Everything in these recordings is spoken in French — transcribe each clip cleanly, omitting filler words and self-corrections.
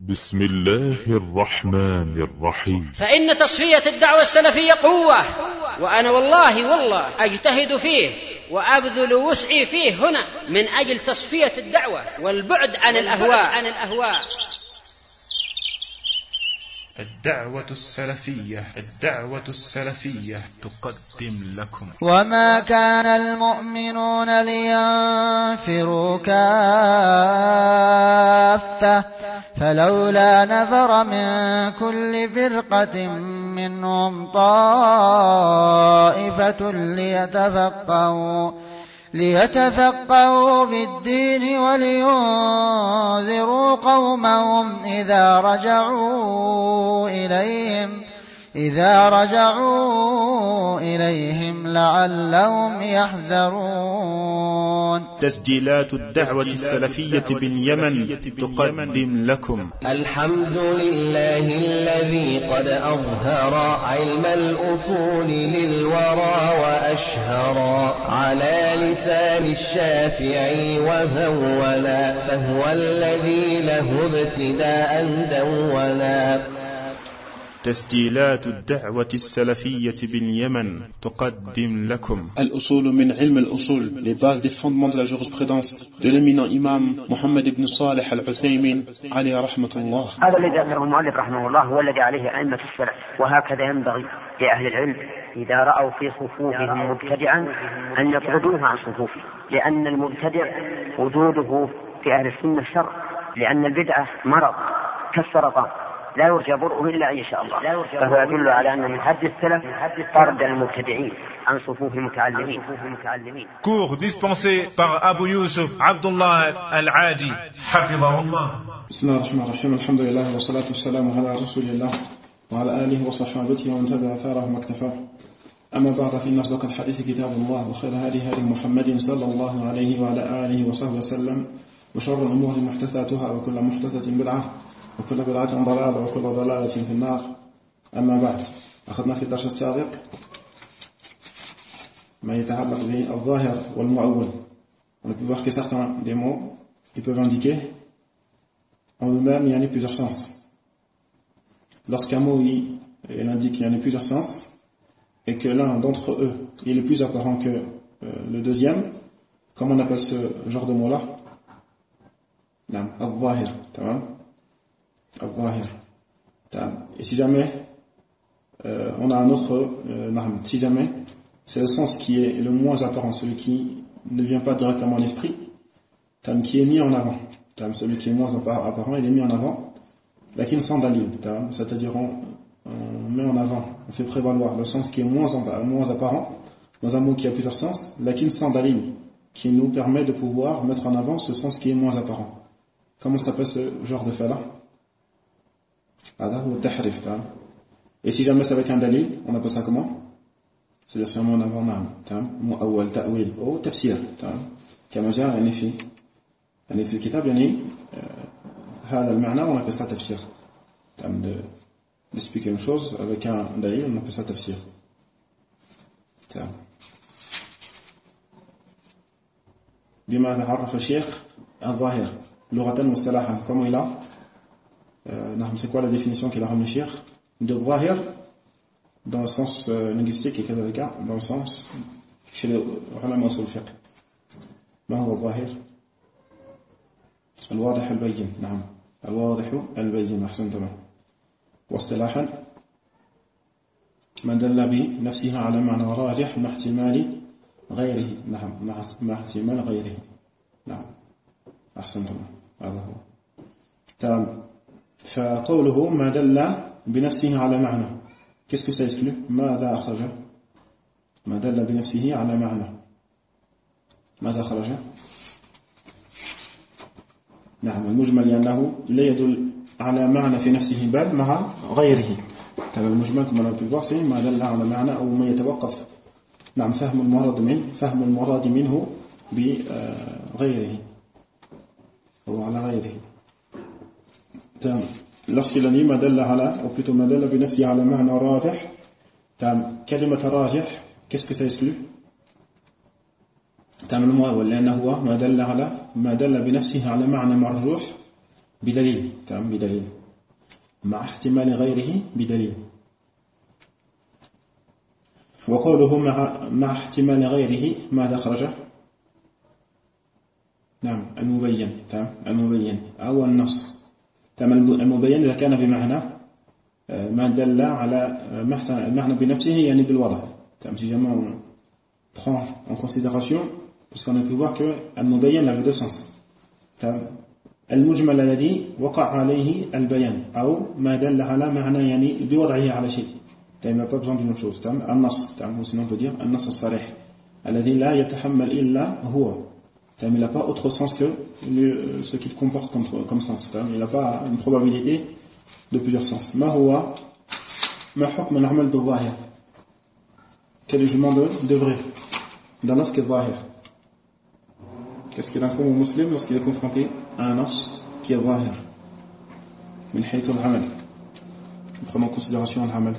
بسم الله الرحمن الرحيم. فإن تصفية الدعوة السلفية قوة، وأنا والله أجتهد فيه وأبذل وسعي فيه هنا من أجل تصفية الدعوة والبعد عن الأهواء. الدعوة السلفية تقدم لكم. وما كان المؤمنون لينفروا كافة فلولا نفر من كل فرقة منهم طائفة ليتفقهوا في الدين ولينذروا قومهم إذا رجعوا إليهم لعلهم يحذرون. تسجيلات الدعوة السلفية باليمن تقدم لكم. الحمد لله الذي قد أظهر علم الأصول للورى وأشهر على لسان الشافعي وهولا، فهو الذي له ابتداء دولا. تسجيلات الدعوة السلفية باليمن تقدم لكم. الأصول من علم الأصول, les bases des fondements de la jurisprudence de l'éminent imam Mohammed ibn Salih al-Uthaymin عليه رحمة الله. هذا الذي ذكره المؤلف رحمه الله هو الذي عليه أئمة السلف، وهكذا ينبغي لأهل العلم إذا رأوا في صفوفهم مبتدعا أن يطردوه عن صفوفه، لأن المبتدع وجوده في أهل السنة شر، لأن البدعة مرض كالسرطان لا يرجى برؤه إلا إن شاء الله، فهو يدل على أن من حد السلف طرد المبتدعين عن صفوف المتعلمين. Cours dispensé par Abu Yusuf Abdullah Al-Adi حفظه الله. بسم الله الرحمن الرحيم. الحمد لله والصلاة والسلام على رسول الله وعلى آله وصحابته ومن تبع أثارهم واكتفاه. أما بعد، فإن أصدق الحديث كتاب الله، وخير هدي محمد صلى الله عليه وعلى آله وصحبه وسلم، وشر الأمور محدثاتها، وكل محدثة بدعة، وكل بدعة ضلالة، وكل ضلالة في النار. أما بعد، أخذنا في الدرس السابق ما يتعلق بالظاهر والمؤول. On a pu voir que certains des mots ils peuvent indiquer en eux-mêmes il y en a plusieurs sens. Lorsqu'un mot il indique qu'il y en a plusieurs sens et que l'un d'entre eux il est plus apparent que le deuxième, comment on appelle ce genre de mot-là? Al-Zahir, tamam. Al-Zahir. Et si jamais on a un autre si jamais c'est le sens qui est le moins apparent, celui qui ne vient pas directement à l'esprit, qui est mis en avant, celui qui est moins apparent, il est mis en avant, lakin sans dalil, c'est-à-dire on met en avant, on fait prévaloir le sens qui est moins apparent dans un mot qui a plusieurs sens, lakin sans dalil, qui nous permet de pouvoir mettre en avant ce sens qui est moins apparent. Comment s'appelle ce genre de fait-là? Et si jamais c'est avec un dalil, on appelle ça comment? C'est-à-dire si on avant mu'awwal, ta'wil ou tafsir. كما جاء يعني في الكتاب يعني هذا المعنى on appelle ça tafsir. D'expliquer une chose avec un dalil, on appelle ça tafsir. بماذا عرف الشيخ الظاهر لغة مصطلحا؟ comment il a c'est quoi la définition qu'il a ramené Cheikh de Zahir dans le sens linguistique et dans le sens chez les ulama usul fiqh. ما هو الظاهر؟ الواضح البين. نعم، الواضح البين. أحسنتم. واصطلاحا من دل بنفسها على معنى راجح مع احتمال غيره. نعم، مع احتمال غيره. نعم، أحسنتم. هذا هو. تمام. فقوله ما دل بنفسه على معنى، qu'est-ce que ça exclut؟ ماذا أخرج؟ ما دل بنفسه على معنى، ماذا أخرج؟ نعم، المجمل لأنه لا يدل على معنى في نفسه بل مع غيره. طبعا المجمل كما نقول بالبحث ما دل على معنى أو ما يتوقف فهم المراد منه بغيره أو على غيره. lorsqu'il a dit madalla ala, ou plutôt madalla bi nafsi ala ma'na rajih, كلمة راجح qu'est-ce que ça exclut؟ المؤول لأنه هو ما دل بنفسه على معنى مرجوح بدليل تمام بدليل مع احتمال غيره بدليل وقوله مع احتمال غيره ماذا خرج نعم المبين تمام المبين أو النص تمام المبين إذا كان بمعنى ما دل على المعنى بنفسه يعني بالوضع تمام si jamais on prend en considération parce qu'on a pu voir que المبين avait deux sens تمام المجمل الذي وقع عليه البيان أو ما دل على معنى يعني بوضعه على شيء تمام ما pas besoin d'une autre chose تمام النص تمام sinon on peut dire النص الصريح الذي لا يتحمل إلا هو تمام il n'a pas autre sens que ce qu'il comporte comme sens تمام il n'a pas une probabilité de plusieurs sens ما هو ما حكم العمل بالظاهر quel est le jugement de vrai d'un nas qui est zahir qu'est-ce qu'il incombe au musulman lorsqu'il est confronté à un nas qui est zahir من حيث العمل prenons en considération العمل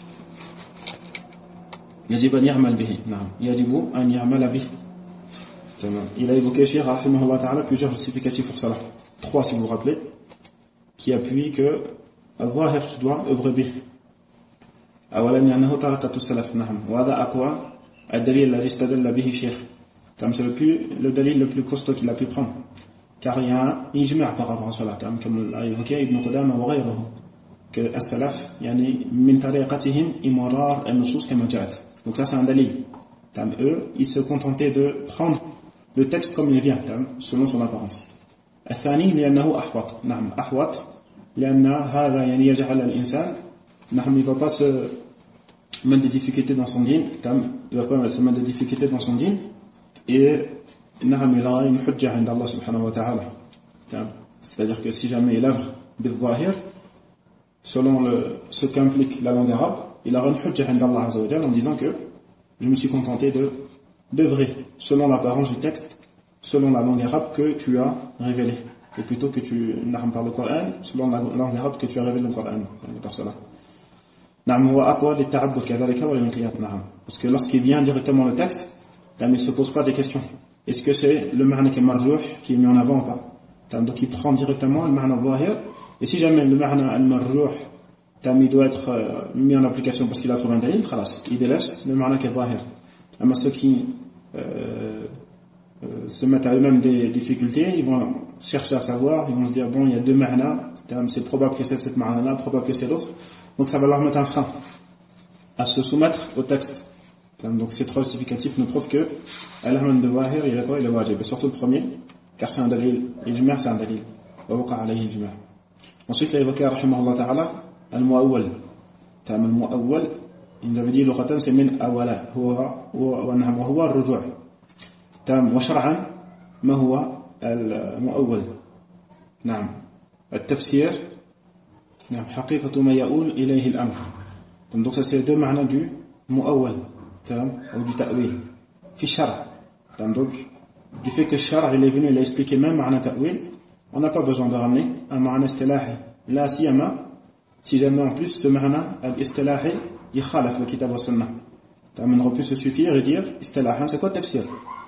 يجب أن يعمل به نعم يجب أن يعمل به تمام il a évoqué Cheikh rahimahullah ta'ala plusieurs justificatifs pour cela 3 si vous vous rappelez qui appuient que الظاهر tu dois œuvrer به أولا لأنه طريقة السلف نعم وهذا أقوى الدليل الذي استدل به الشيخ تمام c'est le dalil le plus costaud qu'il a pu prendre car il y a un ijma' par rapport à cela comme l'a évoqué Ibn Qudama وغيره que السلف يعني من طريقتهم إمرار النصوص كما جاءت donc ça c'est un dalil تمام eux ils se contentaient de prendre le texte comme il vient تمام selon son apparence الثاني لأنه أحوط نعم أحوط لأن هذا يعني يجعل الإنسان نعم il ne va pas se mettre des difficultés dans son dîn il ne va pas se mettre des difficultés dans son dîn et نعم il aura une hujja عند Allah subhanahu wa ta'ala c'est-à-dire que si jamais il œuvre بالظاهر selon ce qu'implique la langue arabe il aura une hujja عند Allah azza wa jalla en disant que je me suis contenté d'œuvrer selon l'apparence du texte selon la langue arabe que tu as révélé ou plutôt que tu par le Coran selon la langue arabe que tu as révélé le Coran par cela نعم هو أقوى للتعبد كذلك وللانقياد نعم parce que lorsqu'il vient directement le texte il ne se pose pas des questions est-ce que c'est le ma'na qui est marjouh qui est mis en avant ou pas donc il prend directement le ma'na zahir et si jamais le ma'na al-marjouh il doit être mis en application parce qu'il a trouvé un dalil khalas il délaisse le ma'na qui est zahir mais ceux qui se mettent à eux-mêmes des difficultés ils vont chercher à savoir ils vont se dire bon il y a deux ma'na c'est probable que c'est cette ma'na là probable que c'est l'autre donc ça va leur mettre un frein à se soumettre au texte donc ces 3 justificatifs nous prouvent que al-amal bil-zahir il est quoi il est wajib et surtout le premier car c'est un dalil ijma' c'est un dalil wa waqa alayhi ijma' ensuite il a évoqué rahimahullah ta'ala al-mu'awwal al-mu'awwal il nous avait dit lughatan c'est min awala huwa ar-ruju' wa shar'an ma huwa al-mu'awwal نعم التفسير نعم حقيقة ما يؤول إليه الأمر donc ça c'est deux معنى du mu'awwal ou du ta'wil في الشرع donc du fait que le shar il est venu il a expliqué même معنى ta'wil on n'a pas besoin de ramener un معنى اصطلاحي لا سيما si jamais en plus ce معنى الاصطلاحي يخالف الكتاب والسنة on aurait pu se suffire et dire اصطلاحا c'est quoi tafsir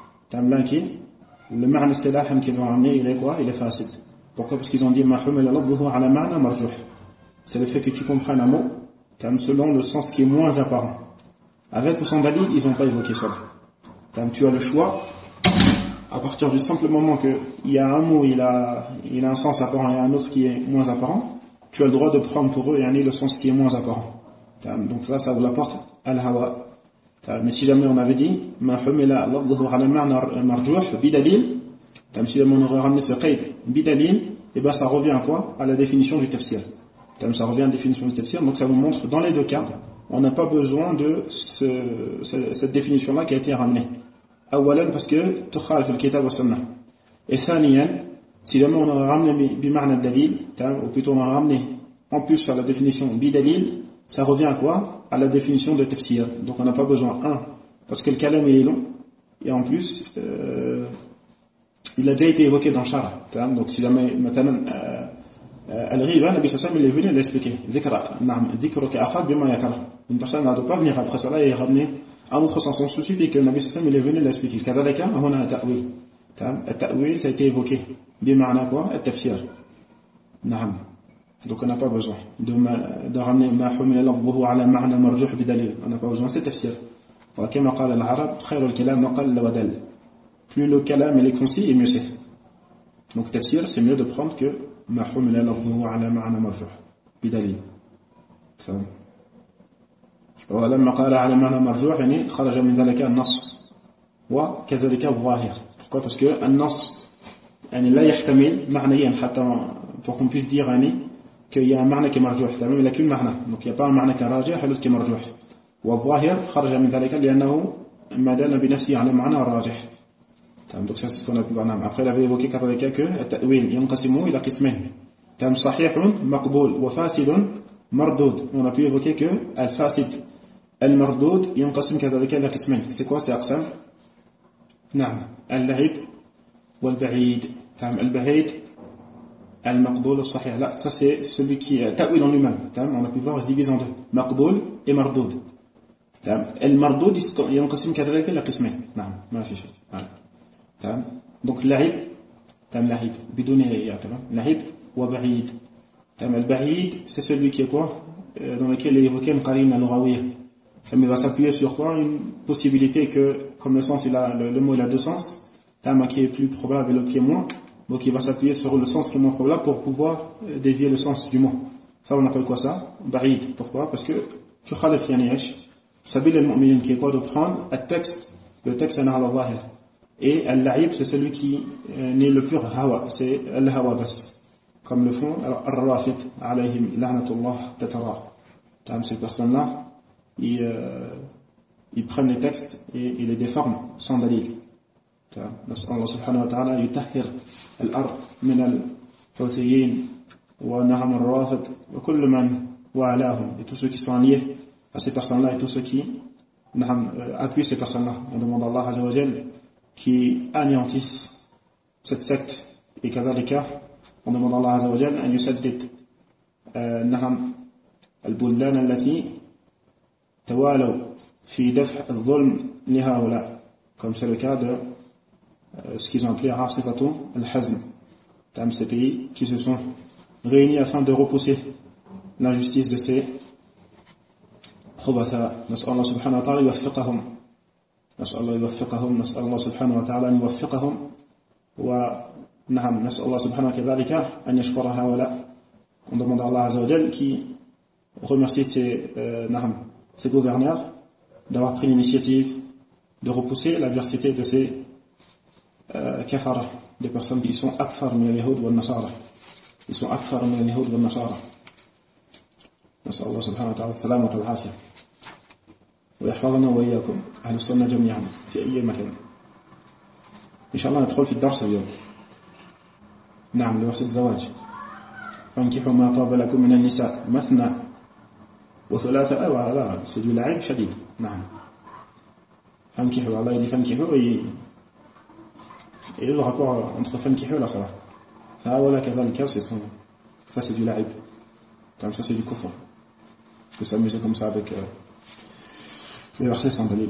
لكن le معنى اصطلاحا qu'ils ont ramené il est quoi il est facile pourquoi parce qu'ils ont dit ما حمل لفظه على معنى مرجوح c'est le fait que tu comprennes un mot selon le sens qui est moins apparent avec ou sans dalil ils n'ont pas évoqué cela tu as le choix à partir du simple moment qu'il y a un mot il a un sens apparent et un autre qui est moins apparent tu as le droit de prendre pour eux le sens qui est moins apparent donc là ça vous l'apporte al-hawa mais si jamais on avait dit ma humila lafdhuhu ala ma'na marjuh bidalil si jamais on aurait ramené ce qayd bidalil et ben ça revient à quoi à la définition du tafsir ça revient à la définition du tafsir donc ça vous montre dans les deux cas on n'a pas besoin de cette définition là qui a été ramenée awalan parce que tukhalif al-kitab wa sunnah et thaniyan si jamais on aurait ramené bima'na dalil ou plutôt on aurait ramené en plus à la définition bidalil ça revient à quoi à la définition de tafsir donc on n'a pas besoin parce que le kalam il est long et en plus il a déjà été évoqué dans Shara donc si jamais maintenant Al-Ghiba, Nabi Sassam, il est venu l'expliquer. Une personne ne doit pas venir après cela et ramener un autre sens. On se suffit que Nabi Sassam, il est venu l'expliquer. Kadalaka, on a un ta'wil. Le ta'wil, ça a été évoqué. Bima'na quoi? Le tafsir. نعم. Donc on n'a pas besoin de ramener ما حمل لفظه على معنى مرجوح بدليل. On n'a pas besoin, c'est tafsir. وكما قال العرب خير الكلام ما قل ودل. Plus le kalam est concis et mieux c'est. Donc tafsir, c'est mieux de prendre que ما حمل لفظه على معنى مرجوح بدليل. ولما قال على معنى مرجوح يعني خرج من ذلك النص وكذلك الظاهر. Pourquoi? Parce que النص يعني لا يحتمل معنيين حتى pour qu'on puisse dire qu'il y a un معنى qui est مرجوح. تمام. Il n'y a qu'une معنى. Donc il n'y a pas un معنى qui est راجح et l'autre qui est مرجوح. والظاهر خرج من ذلك لأنه ما دل بنفسه على معنى راجح. Donc ça c'est ce qu'on a pu voir. Après il avait évoqué كذلك que التأويل ينقسم إلى قسمين. تمام. صحيح مقبول وفاسد مردود. On a pu évoquer que الفاسد المردود ينقسم كذلك إلى قسمين. C'est quoi ces أقسام؟ نعم. اللعب والبعيد. تمام. البعيد المقبول الصحيح. Là ça c'est celui qui est ta'wil en lui-même. تمام. On a pu voir, il se divise en deux. مقبول et مردود. تمام. المردود ينقسم كذلك إلى قسمين. نعم. ما في شيء. تمام. donc لعب. تمام. لعب بدون ياء. تمام. لعب وبعيد. تمام. البعيد c'est celui qui est quoi dans lequel il est évoqué une qarina lughawiyya. Il va s'appuyer sur quoi? Une possibilité que, comme le sens, le mot il a deux sens, un qui est plus probable et l'autre qui est moins, donc il va s'appuyer sur le sens qui est moins probable pour pouvoir dévier le sens du mot. Ça on appelle quoi ça? Ba'id. Pourquoi? Parce que tu khalif yani ish sabil al-mu'minin qui est quoi? De prendre le texte ana ala zahir. Et al-la'ib c'est celui qui n'est le pur hawa, c'est al-hawa bas. Comme le font al-rafid alayhim la'natullah tatara. Ces personnes-là ils prennent les textes et ils les déforment sans dalil. Allah subhanahu wa ta'ala yutahhir al-ard min al-huthiyin wa na'am al-rafid wa kullu man wa'alahum, et tous ceux qui sont liés à ces personnes-là et tous ceux qui appuient ces personnes-là. On demande à Allah azza wa jalla qui anéantisse cette secte, et kadhalika on demande à Allah azza wa jalla an yusaddid na'am al-bullan allati توالوا في دفع الظلم لهؤلاء, comme c'est le cas de ce qu'ils ont appelé Asifatu al-Hazm, ces pays qui se sont réunis afin de repousser l'injustice de ces خبثاء. نسأل الله سبحانه وتعالى يوفقهم, نسأل الله يوفقهم, نسأل الله سبحانه وتعالى أن يوفقهم, ونعم نسأل الله سبحانه كذلك أن يشكر هؤلاء. On demande à Allah azza wa jalla qui remercie ces gouverneurs d'avoir pris l'initiative de repousser l'adversité de ces kafara, des personnes qui sont akfar min al-yahud wa al-nasara. Ils sont akfar min al-yahud wa al-nasara. نسأل الله سبحانه وتعالى السلامة والعافية ويحفظنا وإياكم أهل السنة جميعا في أي مكان. إن شاء الله ندخل في الدرس اليوم. نعم. لوصل الزواج. فانكحوا ما طاب لكم من النساء مثنى وثلاثة لا c'est du la'ib shadid. نعم. فانكحوا, Allah dit فانكحوا et le rapport entre فانكحوا et la salat. فأولا كذلك ça c'est du la'ib. Ça c'est du kufr. Il faut s'amuser comme ça avec les versets sans dalil.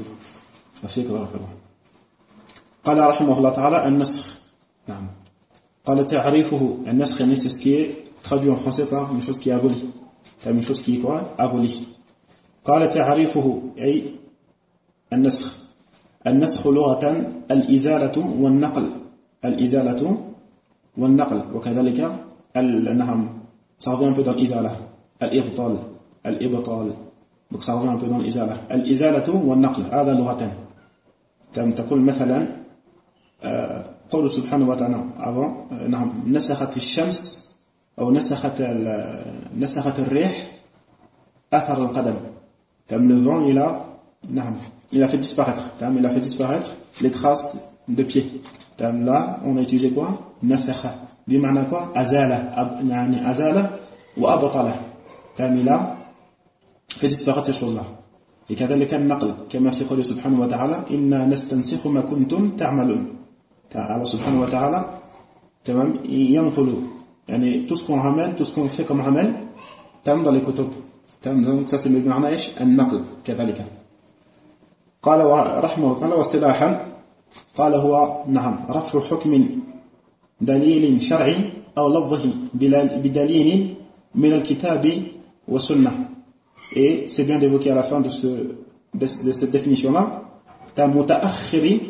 قال رحمه الله تعالى النسخ. نعم. قال تعريفه النسخ يعني c'est ce qui est traduit en français par une chose qui est abolie. une chose qui est quoi? Abolie. قال تعريفه أي النسخ. النسخ لغة الإزالة والنقل. الإزالة والنقل وكذلك نعم ça revient un peu dans l'izala. Al-ibtal. Al-ibtal. Donc ça revient un peu dans l'izala. Al-izalatu wal-naql. هذا لغة. تقول مثلا قول سبحانه وتعالى avant نعم نسخت الشمس أو نسخت الريح أثر القدم. Le vent il a fait disparaître les traces de pieds. Là on a utilisé quoi? نسخ. بمعنى quoi? أزالة. يعني أزالة وأبطلة. il a fait disparaître ces choses-là. Et كذلك النقل كما في قوله سبحانه وتعالى إنا نستنسخ ما كنتم تعملون. Allah subhanahu wa ta'ala تمام ينقل يعني tout ce qu'on ramène, tout ce qu'on fait comme ramène تمام dans les kutub. donc ça c'est le معنى إيش؟ النقل كذلك. قال رحمه الله واصطلاحا قال هو نعم رفع حكم دليل شرعي أو لفظه بدليل من الكتاب والسنة. Et c'est bien d'évoquer à la fin de cette définition-là متأخر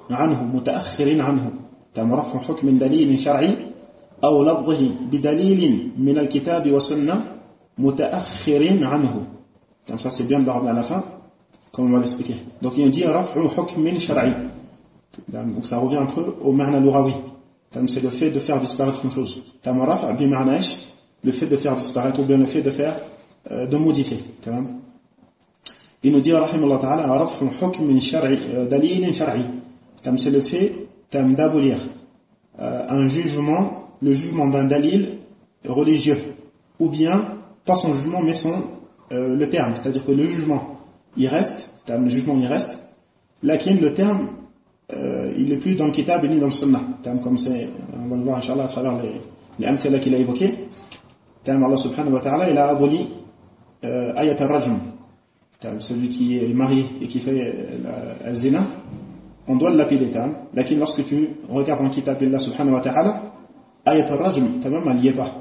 عنه رفع حكم من دليل شرعي أو لفظه بدليل من الكتاب والسنة متأخر عنه. Ça c'est bien de le ramener à la fin, comme on va l'expliquer. Donc il dit رفع حكم شرعي. Donc ça revient un peu au معنى لغوي. C'est le fait de faire disparaître une chose. رفع بمعنى le fait de faire disparaître ou bien le fait de faire de modifier. Il nous dit rahimahullah ta'ala رفع حكم شرعي دليل شرعي. C'est le fait d'abolir un jugement, le jugement d'un dalil religieux, ou bien pas son jugement mais le terme, c'est-à-dire que le jugement il reste, lakin le terme il n'est plus dans le kitab ni dans le sunnah, comme c'est, on va le voir inchallah à travers les amthila qu'il a évoqués. Allah subhanahu wa ta'ala il a aboli ayat al-rajm, celui qui est marié et qui fait la zina, on doit l'appeler lakin lorsque tu regardes dans le kitab Allah subhanahu wa ta'ala ayat al-rajm elle n'y est pas,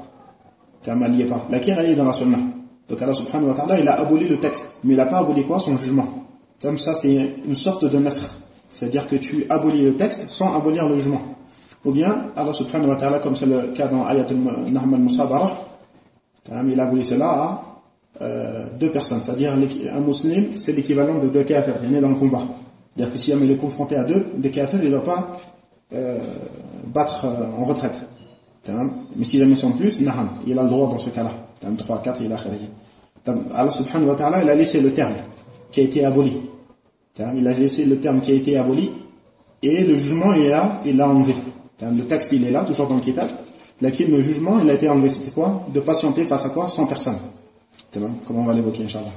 lakin elle est dans la sunnah. Donc Allah subhanahu wa ta'ala il a aboli le texte, mais il n'a pas aboli quoi? Son jugement. Comme ça c'est une sorte de nasr, c'est-à-dire que tu abolis le texte sans abolir le jugement. Ou bien Allah subhanahu wa ta'ala, comme c'est le cas dans ayat al-nahm al-musabara, il a aboli cela à deux personnes, c'est-à-dire un musulman c'est l'équivalent de deux kafirs, il est dans le combat. C'est-à-dire que si il est confronté à des kafirs, il ne doit pas battre en retraite. Mais si jamais sont plus, il a le droit dans ce cas-là. 3, 4, il a khayri. Allah subhanahu wa ta'ala, il a laissé le terme qui a été aboli. Il a laissé le terme qui a été aboli et le jugement il l'a enlevé. Le texte il est là, toujours dans le kitab. Lakin le jugement il a été enlevé. C'était quoi? De patienter face à quoi? 100 personnes. Comment on va l'évoquer, Inch'Allah.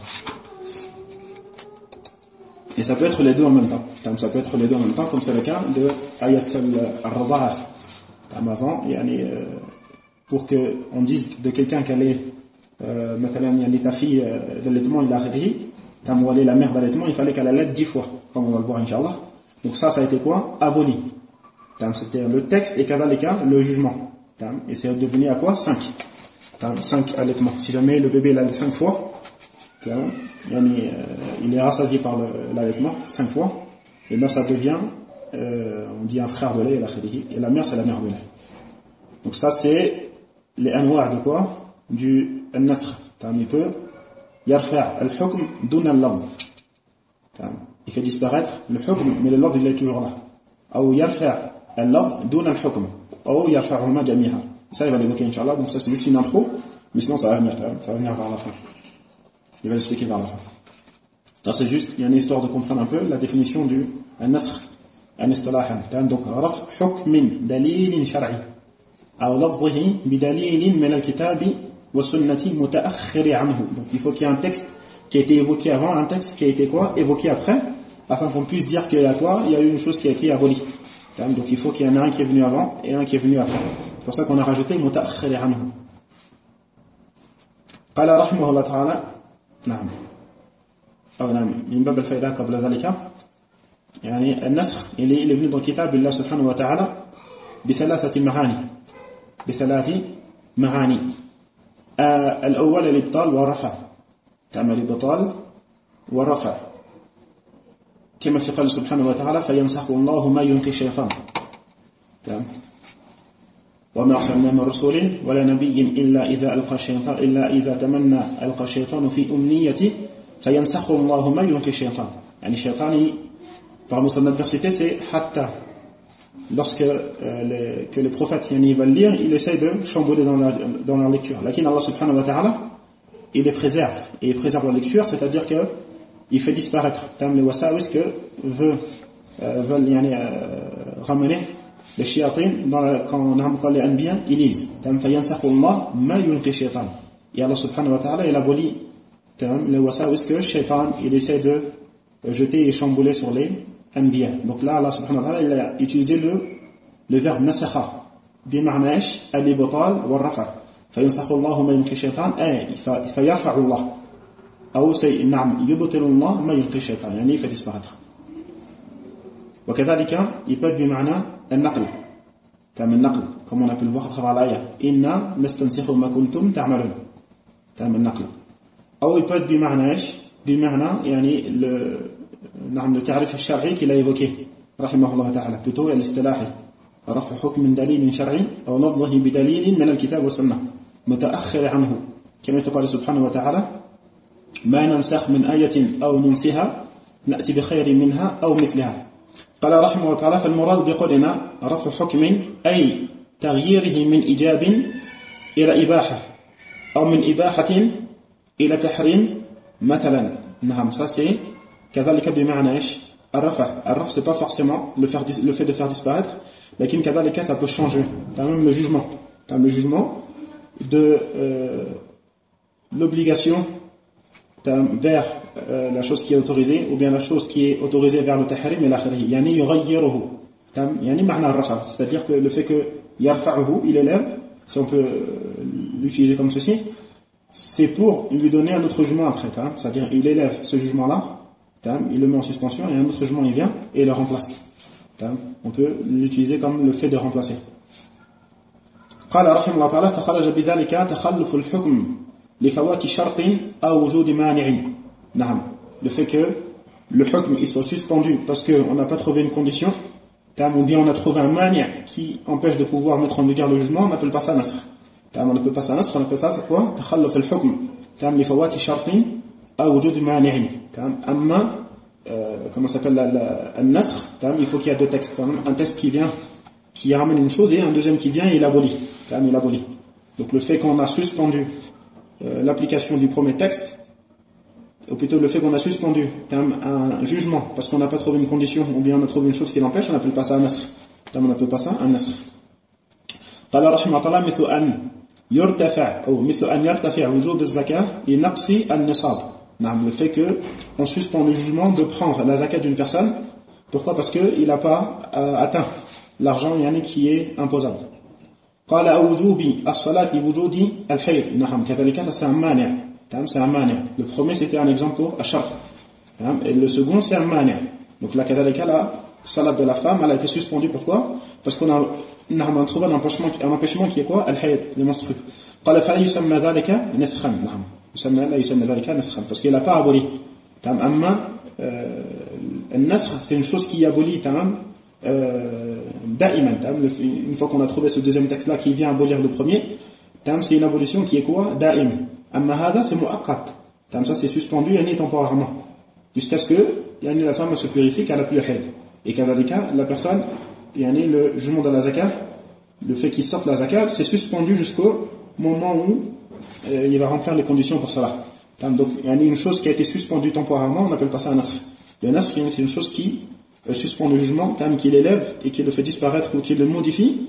Et ça peut être les deux en même temps. Ça peut être les deux en même temps, comme c'est le cas de Ayat al-Raba'a. Avant, pour qu'on dise de quelqu'un qu'elle est ta fille d'allaitement, il a khayri, la mère d'allaitement, il fallait qu'elle allaite 10 fois, comme on va le voir Inch'Allah. Donc ça a été quoi? Aboli. C'était le texte et kadhalika le jugement. Et c'est devenu à quoi? 5. 5 allaitements. Si jamais le bébé l'allaite 5 fois, il est rassasié par l'allaitement 5 fois, et bien ça devient, on dit un frère de lait, et la mère c'est la mère de lait. Donc ça c'est les anwa' de quoi? Du nasr. Il peut yarfa' al-hukm duna al-lafz. Il fait disparaître le hukm, mais le lafz il est toujours là. Ou yarfa' al-lafz duna al-hukm. Ou yarfa'huma jami'a. Ça il va l'évoquer Inch'Allah, donc ça c'est juste une intro, mais sinon ça va venir vers la fin. Il va l'expliquer vers la fin. Ça c'est juste, il y a une histoire de comprendre un peu la définition du nasr. Donc raf' hukmin dalilin shar'i. Ou lafzihi bidalilin min al-kitabi wa sunnati muta'akhkhiri anhu. Donc il faut qu'il y ait un texte qui a été évoqué avant, un texte qui a été quoi? Évoqué après, afin qu'on puisse dire qu'il y a quoi? Il y a eu une chose qui a été abolie. Donc il faut qu'il y en ait un qui est venu avant et un qui est venu après. C'est pour ça qu'on a rajouté muta'akhkhiri anhu. قال رحمه الله تعالى نعم أو نعم من باب الفائدة قبل ذلك يعني النسخ اللي venu dans le kitab Allah subhanahu wa ta'ala بثلاث معاني الأول الإبطال والرفع تعمل الإبطال والرفع كما في قال سبحانه وتعالى فينسخ الله ما يلقي الشيطان وما أرسلنا من رسول ولا نبي إلا إذا تمنى ألقى الشيطان في أمنيته فينسخ الله ما يلقي الشيطان. يعني الشيطان parmi son adversité c'est hatta, lorsque que les prophètes veulent lire, ils essayent de chambouler dans leur lecture. Lakin Allah subhanahu wa ta'ala il les préserve, et il préserve leur lecture, c'est-à-dire que il fait disparaître les wasawis que veulent ramener les shayatins quand on a les anbiya, ils lisent fayansakhullah ma yulqi shaytan, et Allah subhanahu wa ta'ala il abolit les wasawis que shaytan il essaie de jeter et chambouler sur les anbiya. Donc là Allah subhanahu wa ta'ala il a utilisé le verbe nasakha bima'na ish al-ibtal wa al-rafa. فينسخ الله ما يلقي الشيطان فيرفع الله أو نعم يبطل الله ما يلقي الشيطان يعني fait disparaître. وكذلك il peut être بمعنى النقل comme on a pu le voir à travers l'ayah. Inna nastansikhu ma kuntum ta'malun. Ou il peut être bima'na, yani le tarif al-shar'i qu'il a évoqué, rahimahullah ta'ala, plutôt al-istilahi. رفع حكم من دليل شرعي أو نبضه بدليل من الكتاب والسنة متأخر عنه كما يقول سبحانه وتعالى ما ننسخ من آية أو ننسها نأتي بخير منها أو مثلها. قال رحمه الله تعالى فالمراد بقولنا رفع حكم أي تغييره من إيجاب إلى إباحة أو من إباحة إلى تحريم مثلا. نعم ça c'est كذلك بمعنى إيش الرفع c'est pas forcément le fait de faire disparaître, lakin كذلك ça peut changer. Même le jugement de l'obligation vers la chose qui est autorisée ou bien la chose qui est autorisée vers le tahrim et l'akhiri. Yani yughayyiruhu. Yani ma'na ar-rafa, c'est-à-dire que le fait que yarfa'uhu, il élève, si on peut l'utiliser comme ceci, c'est pour lui donner un autre jugement après, c'est-à-dire il élève ce jugement-là, il le met en suspension et un autre jugement il vient et le remplace. On peut l'utiliser comme le fait de remplacer. قال رحمه الله تعالى فخرج بذلك تخلف الحكم لفوات شرط أو وجود مانع. نعم, le fait que le hukm il soit suspendu parce qu'on n'a pas trouvé une condition, ou bien on a trouvé un mani' qui empêche de pouvoir mettre en vigueur le jugement, on n'appelle pas ça nasr. On n'appelle pas ça nasr, on appelle ça c'est quoi تخلف الحكم لفوات شرط أو وجود مانع. أما comment s'appelle le nasr, il faut qu'il y ait deux textes, un texte qui ramène une chose et un deuxième qui vient et il abolit. Donc le fait qu'on a suspendu l'application du premier texte, ou plutôt le fait qu'on a suspendu un jugement parce qu'on n'a pas trouvé une condition ou bien on a trouvé une chose qui l'empêche, on n'appelle pas ça un nasr. On n'appelle pas ça un nasr. قال رحمه الله مثل أن يرتفع أو مثل أن يرتفع وجوب الزكاة لنقص النصاب. Le fait qu'on suspend le jugement de prendre la zakat d'une personne. Pourquoi? Parce qu'il n'a pas atteint l'argent qui est imposable. قال أوجوب الصلاة لوجود الحيض. نعم كذلك ça c'est un mani'. C'est un mani'. Le premier c'était un exemple pour الشرط. Et le second c'est un mani'. Donc là كذلك la salat de la femme elle a été suspendue. Pourquoi? Parce qu'on a trouvé un empêchement qui est quoi? الحيض, les menstrues. قال فلا يسمى ذلك نسخا. نعم لا يسمى ذلك نسخا parce qu'il n'a pas aboli. أما النسخ c'est une chose qui abolit da'iman. Une fois qu'on a trouvé ce deuxième texte là qui vient abolir le premier, c'est une abolition qui est quoi? Da'im. Amma hada c'est mu'aqqat. Ça c'est suspendu temporairement jusqu'à ce que la femme se purifie qu'elle a plus hayd. Et qu'avec la personne le jugement de la zakat, le fait qu'il sorte la zakat, c'est suspendu jusqu'au moment où il va remplir les conditions pour cela. Donc il y a une chose qui a été suspendue temporairement, on n'appelle pas ça un nasr. Le nasr c'est une chose qui suspend le jugement, qui l'élève et qui le fait disparaître ou qui le modifie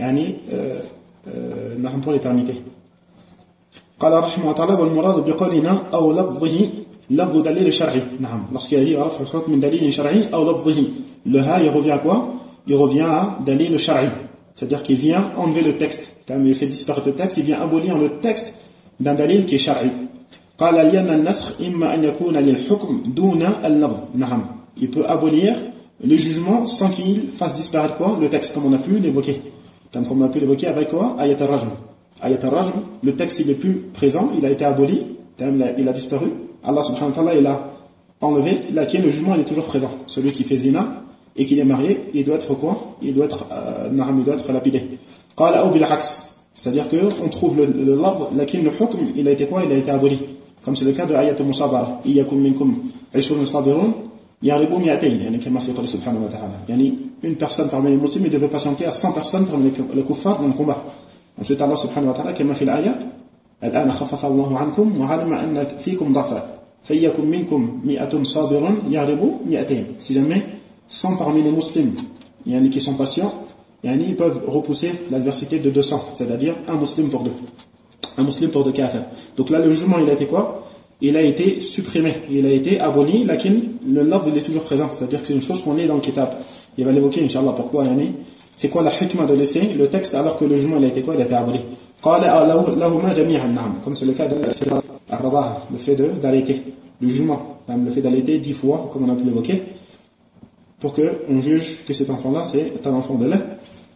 pour l'éternité. قال رحمه الله تعالى والمراد بقولنا أو لفظه لفظ دليل شرعي. نعم, lorsqu'il a dit رفع الحكم من دليل شرعي أو لفظه, le ha il revient à quoi? Il revient à dalil shar'i, c'est-à-dire qu'il vient enlever le texte. Il fait disparaître le texte, il vient abolir le texte d'un dalil qui est shar'i. قال لأن النسخ إما أن يكون للحكم دون اللفظ. نعم, il peut abolir le jugement sans qu'il fasse disparaître quoi? Le texte, comme on a pu l'évoquer. Comme on a pu l'évoquer avec quoi? Ayat al-rajm. Ayat al-rajm, le texte il est plus présent, il a été aboli, il a disparu. Allah subhanahu wa ta'ala il a enlevé, laquelle le jugement il est toujours présent. Celui qui fait zina et qui est marié, il doit être quoi? Il doit être lapidé. Qala ou bil aks, c'est-à-dire que on trouve le lafz, laquelle le hukm il a été quoi? Il a été aboli. Comme c'est le cas de ayat al-musadara. Iyakum minkum 20 sabirun yaribu mi'atayn, comme fait Allah subhanahu wa ta'ala. Une personne parmi les musulmans, il devait patienter à 100 personnes parmi les kuffars dans le combat. Ensuite Allah subhanahu wa ta'ala, comme fait l'ayat, الآن خفف الله عنكم وعلم أن فيكم ضعفا فيكن منكم 100 صابر يغلب 200. Si jamais 100 parmi les musulmans qui sont patients, ils peuvent repousser l'adversité de 200, c'est-à-dire un musulman pour deux kafirs. Donc là le jugement il a été quoi? Il a été supprimé, il a été aboli, lakin le lafz il est toujours présent, c'est-à-dire que c'est une chose qu'on est dans le kitab. Il va l'évoquer Inch'Allah pourquoi c'est quoi la hikmah de laisser le texte alors que le jugement il a été quoi? Il a été aboli. Comme c'est le cas de le fait d'allaiter, le jugement, le fait d'allaiter 10 fois, comme on a pu l'évoquer, pour qu'on juge que cet enfant-là c'est un enfant de lait,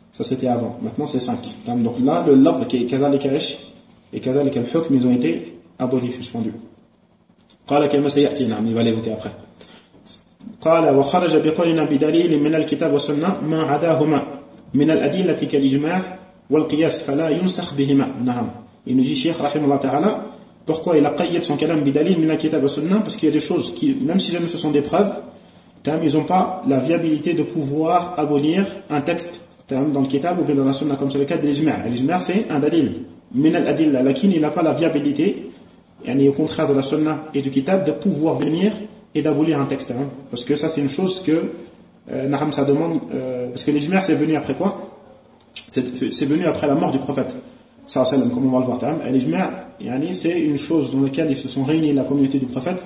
Ça c'était avant. Maintenant c'est 5. Donc là, le lafz qui est kadhalika et kadhalika al-hukm, ils ont été abolis, suspendus. قال كما سيأتي نعم il va l'évoquer après. قال وخرج بقولنا بدليل من الكتاب والسنة ما عداهما من الأدلة كالإجماع والقياس فلا ينسخ بهما. نعم. Il nous dit Cheikh rahimahullah ta'ala, pourquoi il a qayyad son kalam bidalil min al-kitab wa sunnah, parce qu'il y a des choses qui, même si jamais ce sont des preuves, ils n'ont pas la viabilité de pouvoir abolir un texte dans le kitab ou bien dans la sunna, comme c'est le cas de l'ijma'. L'ijma' c'est un dalil min al-adilla, lakin il n'a pas la viabilité, au contraire de la sunna et du kitab, de pouvoir venir et d'abolir un texte, parce que ça c'est une chose que ça demande, parce que l'ijma' c'est venu après quoi? C'est venu après la mort du prophète, comme on va le voir. L'ijma' c'est une chose dans laquelle ils se sont réunis, la communauté du prophète,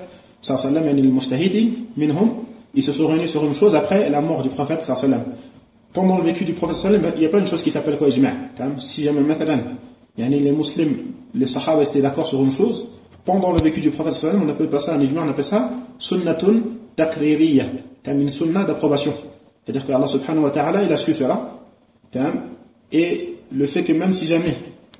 ils se sont réunis sur une chose après la mort du prophète. Pendant le vécu du prophète, il n'y a pas une chose qui s'appelle quoi, ijma'. Si jamais les musulmans, les sahaba étaient d'accord sur une chose, pendant le vécu du prophète, on appelle pas ça un ijma', on appelle ça sunnatun taqririyya, une sunna d'approbation. C'est-à-dire que Allah subhanahu wa ta'ala, il a su cela, et le fait que même si jamais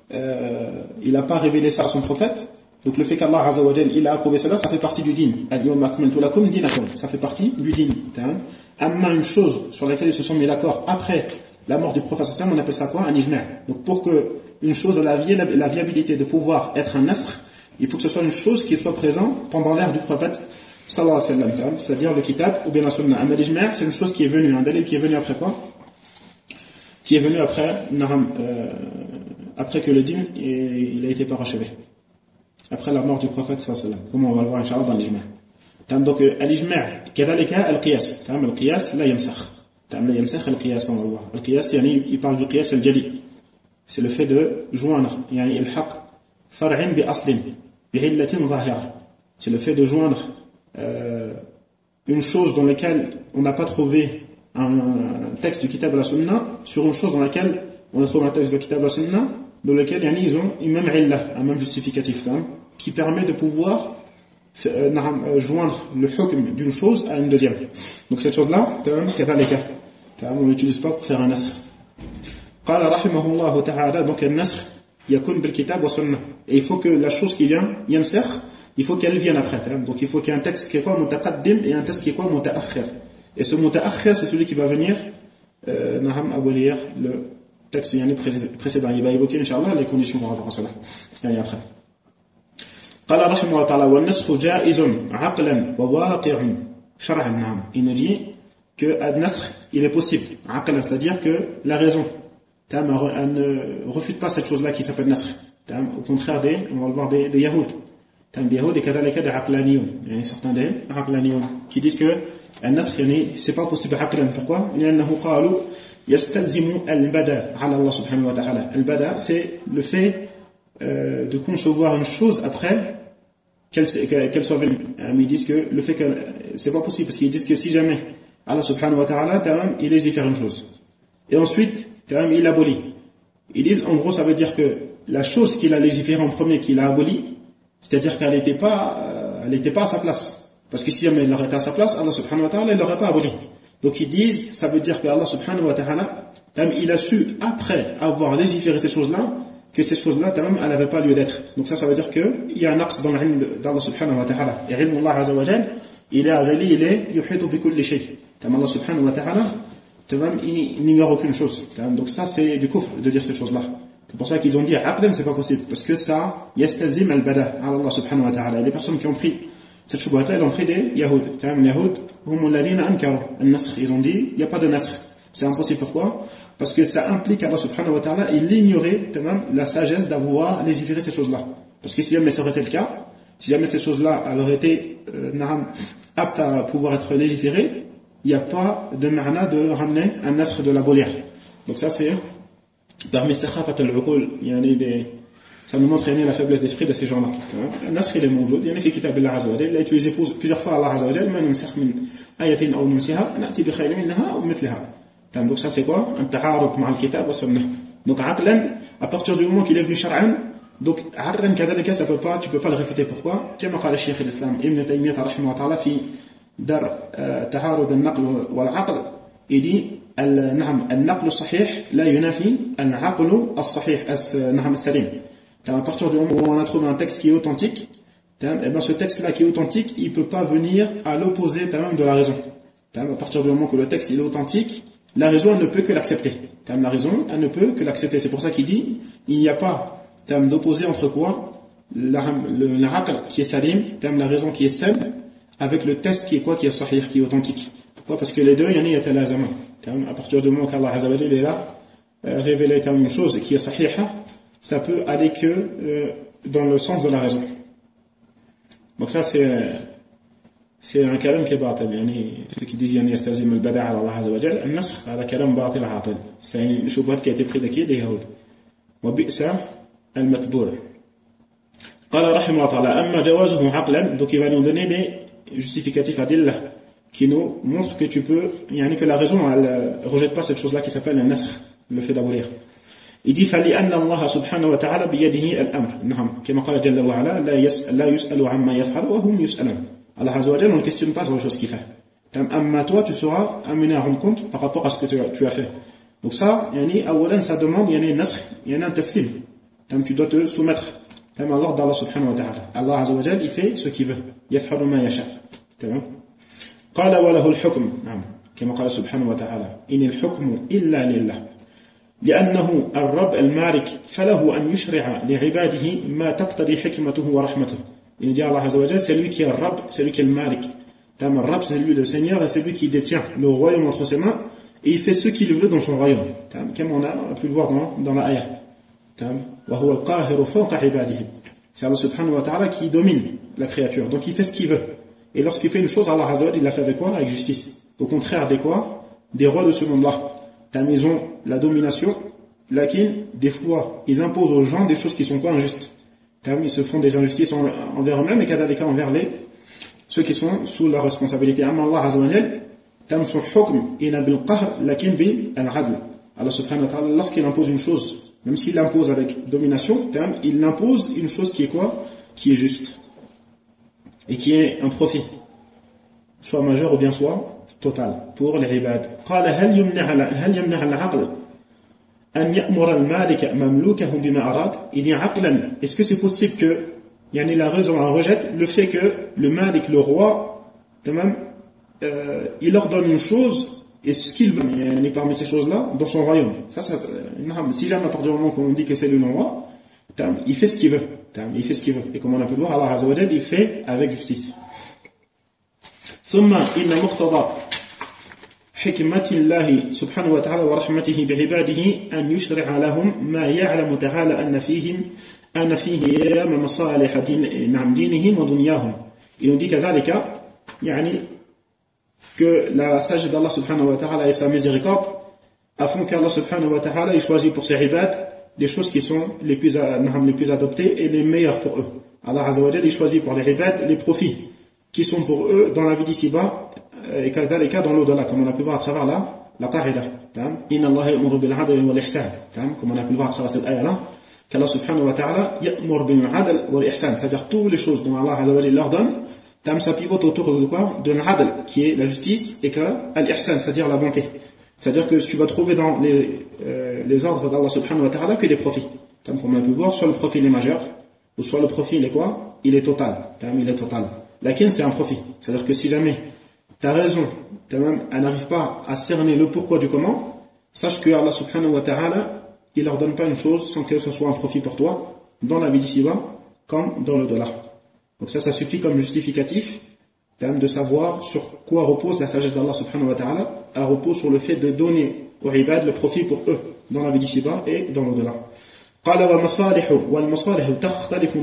il n'a pas révélé ça à son prophète, donc le fait qu'Allah azza wa jalla il a approuvé cela, ça fait partie du din. Al-yawma akmaltu lakum dinakum, ça fait partie du din. Amma une chose sur laquelle ils se sont mis d'accord après la mort du prophète, on appelle ça quoi? Un ijma'. Donc pour que une chose ait la viabilité de pouvoir être un nasr, il faut que ce soit une chose qui soit présente pendant l'ère du prophète sallallahu alayhi wa sallam, c'est-à-dire le kitab ou bien la sunna. Amma l'ijma' c'est une chose qui est venue, un dalil qui est venu après quoi? Qui est venu après après que le din il a été parachevé, après la mort du prophète sallallahu alayhi wa sallam, comme on va le voir inchallah dans l'ijma'. Donc l'ijma' kadhalika al-qiyas, al-qiyas la yansakh, la yansakh al-qiyas, on va le voir. Al-qiyas il parle du qiyas al-jali, c'est le fait de joindre al-haq far'in bi aslin bi illatin zahira, c'est le fait de joindre une chose dans laquelle on n'a pas trouvé un texte du kitab de la sunna sur une chose dans laquelle on a trouvé un texte du kitab de la sunna dans lequel ils ont une même illah, un même justificatif, qui permet de pouvoir joindre le hukm d'une chose à une deuxième. Donc cette chose-là, on l'utilise pas pour faire un nasr. قال رحمه الله تعالى, donc un nasr yakun bil kitab wa sunnah, et il faut que la chose qui vient yansakh, il faut qu'elle vienne après. Donc il faut qu'il y ait un texte qui est quoi mutaqaddim et un texte qui est quoi mutaakhir. Et ce mutaakhir, c'est celui qui va venir abolir le texte précédent. Il va évoquer inchallah les conditions par rapport à cela après. قال رحمه الله تعالى والنسخ جائز عقلا وواقع شرعا. نعم. Il nous dit que al-nasr il est possible aqlan, c'est-à-dire que la raison elle ne refute pas cette chose-là qui s'appelle nasr. Au contraire on va le voir des yahoud. Des yahoud et kadhalika des aqlaniyoun. Il y a certains des aqlaniyoun qui disent que al-nasr c'est pas possible aqlan. Pourquoi? لأنه قالوا يستلزم البدء على الله سبحانه وتعالى. البدء c'est le fait de concevoir une chose après qu'elle soit venue. Ils disent que le fait que c'est pas possible, parce qu'ils disent que si jamais Allah subhanahu wa ta'ala il légifère une chose et ensuite il abolit, ils disent en gros ça veut dire que la chose qu'il a légiférée en premier, qu'il a abolie, c'est-à-dire qu'elle n'était pas à sa place, parce que si jamais elle aurait été à sa place, Allah subhanahu wa ta'ala il l'aurait pas aboli. Donc ils disent ça veut dire que Allah subhanahu wa ta'ala il a su après avoir légiféré cette chose-là que cette chose-là, elle n'avait pas lieu d'être. Donc ça veut dire qu'il y a un axe dans l'ilm d'Allah subhanahu wa ta'ala. Et l'ilm d'Allah azza wa jal, il est azali, il est yuhitu bi kulli shay. Allah subhanahu wa ta'ala, il n'ignore aucune chose. Donc ça, c'est du kufr de dire cette chose-là. C'est pour ça qu'ils ont dit, aqdan, c'est pas possible. Parce que ça, yastazim al-bada, ala Allah subhanahu wa ta'ala. Et les personnes qui ont pris cette shubhat-là, ils ont pris des yahoud. Les yahoud, hum alladhina ankaru al-nasr. Ils ont dit, il n'y a pas de nasr. C'est impossible. Pourquoi? Parce que ça implique Allah subhanahu wa ta'ala, il ignorait la sagesse d'avoir légiféré cette chose-là. Parce que si jamais ça aurait été le cas, si jamais cette chose-là elle aurait été apte à pouvoir être légiférée, il n'y a pas de ma'na de ramener un nasr de l'abolir. Donc ça c'est parmi sakhafat al-uqul, ça nous montre la faiblesse d'esprit de ces gens-là. Un nasr il est mawjoud, il y a في كتاب الله عز وجل, il a utilisé plusieurs fois Allah عز وجل, ما ننسخ من آية أو ننسها نأتي بخير منها أو مثلها. Donc ça c'est quoi? Un ta'arud ma'a al-kitab wa sunnah. Donc aqlan, à partir du moment qu'il est venu shar'an, donc aqlan kadhalika tu peux pas le réfuter. Pourquoi? Comme قال الشيخ الإسلام ابن تيمية رحمه الله تعالى في در تعارض النقل والعقل, il dit النقل الصحيح لا ينافي العقل الصحيح السليم. À partir du moment où on a trouvé un texte qui est authentique, et bien ce texte-là qui est authentique, il ne peut pas venir à l'opposé de la raison. À partir du moment que le texte il est authentique, la raison elle ne peut que l'accepter. La raison elle ne peut que l'accepter. C'est pour ça qu'il dit, il n'y a pas d'opposé entre quoi l'aql qui est salim, la raison qui est saine, avec le texte qui est quoi, qui est sahih, qui est authentique. Pourquoi? Parce que les deux, yani yatalazama. À partir du moment qu'Allah Azza wa Jalla est là, révéler une chose qui est sahiha, ça peut aller que dans le sens de la raison. Donc ça c'est un kalam qui est batil. Yani ceux qui disent yani yastazim al-bada' ala Allah Azza wa Jalla, al-nasr, c'est kalam batil atil. C'est une shubhat qui a été prise de qui? Des Yahoud. Wa bi'sa al-matbur. قال رحمه الله تعالى أما جوازه عقلا, donc il va nous donner des justificatifs adillah qui nous montrent que tu peux, yani que la raison elle rejette pas cette chose-là qui s'appelle un nasr, le fait d'abolir. Il dit فلأن الله سبحانه وتعالى بيده الأمر. نعم كما قال جل وعلا لا يسأل عما يفعل وهم يسألون. Allah Azza wa Jalla on ne questionne pas sur les choses qu'il fait. Amma toi tu seras amené à rendre compte par rapport à ce que tu as fait. Donc ça, yani awalan ça demande yani nasr, yani un taslim. Tu dois te soumettre. Allah d'Allah subhanahu wa ta'ala. Allah Azza wa Jalla il fait ce qu'il veut. يفعل ما يشاء. تمام. قال وله الحكم. نعم كما قال سبحانه وتعالى إن الحكم إلا لله لأنه الرب المالك فله أن يشرع لعباده ما تقتضي حكمته ورحمته. Il dit Allah Azza wa Jalla, c'est lui qui est Rabb, c'est lui qui est le Malik. Le Rabb, c'est lui le Seigneur et c'est lui qui détient le royaume entre ses mains et il fait ce qu'il veut dans son royaume. Comme on a pu le voir dans la ayah. وهو القاهر فوق عباده. C'est Allah subhanahu wa ta'ala qui domine la créature. Donc il fait ce qu'il veut. Et lorsqu'il fait une chose, Allah Azza wa Jalla, il l'a fait avec quoi? Avec justice. Au contraire des quoi? Des rois de ce monde-là. Ils ont la domination, laquelle, des fois, ils imposent aux gens des choses qui sont pas injustes. Ils se font des injustices envers eux-mêmes et kadhalika envers ceux qui sont sous leur responsabilité. Amma Allah Azza wa Jalla, son hukm, il a bil qahr, lakin bil al-adl. Allah subhanahu wa ta'ala, lorsqu'il impose une chose, même s'il l'impose avec domination, il impose une chose qui est quoi? Qui est juste. Et qui est un profit. Soit majeur ou bien soit total. Pour les ibad. قال هل يمنع العقل أن يأمر المالك مملوكه بما أراد. Il dit عقلا. Est-ce que c'est possible que yani la raison en rejette le fait que le malik, le roi, il ordonne une chose et ce qu'il veut yani parmi ces choses-là dans son royaume. Ça, si jamais à partir du moment qu'on dit que c'est le roi, il fait ce qu'il veut. Il fait ce qu'il veut. Et comme on a pu voir, Allah Azza wa Jalla, il fait avec justice. ثم إن مقتضى حكمة الله سبحانه وتعالى ورحمته بعباده أن يشرع لهم ما يعلم تعالى أن فيه مصالح دينهم ودنياهم. Il nous dit كذلك يعني que la sagesse d'Allah subhanahu wa ta'ala et sa miséricorde afin qu'Allah subhanahu wa ta'ala il choisit pour ses ibad des choses qui sont les plus adoptées et les meilleures pour eux. Allah Azza wa Jalla il choisit pour les ibad les profits qui sont pour eux dans la vie d'ici-bas et dans l'au-delà, comme on a pu voir à travers la qa'ida. Inna Allah ya'muru bil 'adli wal ihsan. Comme on a pu le voir à travers cette ayah-là, qu'Allah subhanahu wa ta'ala ya'muru bil 'adli wal ihsan, c'est-à-dire toutes les choses dont Allah Azza wa Jalla leur donne, ça pivote autour de quoi? De l'adl, qui est la justice, et que al-ihsan, c'est-à-dire la bonté. C'est-à-dire que tu vas trouver dans les ordres d'Allah subhanahu wa ta'ala que des profits. Comme on a pu voir, soit le profit il est majeur, ou soit le profit il est quoi? Il est total. Il est total. Lakin c'est un profit. C'est-à-dire que si jamais ta raison, elle n'arrive pas à cerner le pourquoi du comment, sache que Allah subhanahu wa ta'ala, il leur donne pas une chose sans que ce soit un profit pour toi, dans la vie d'ici-bas, comme dans le dollar. Donc ça suffit comme justificatif, de savoir sur quoi repose la sagesse d'Allah subhanahu wa ta'ala. Elle repose sur le fait de donner aux ibad le profit pour eux, dans la vie d'ici-bas et dans le dollar. قال والمصالح تختلف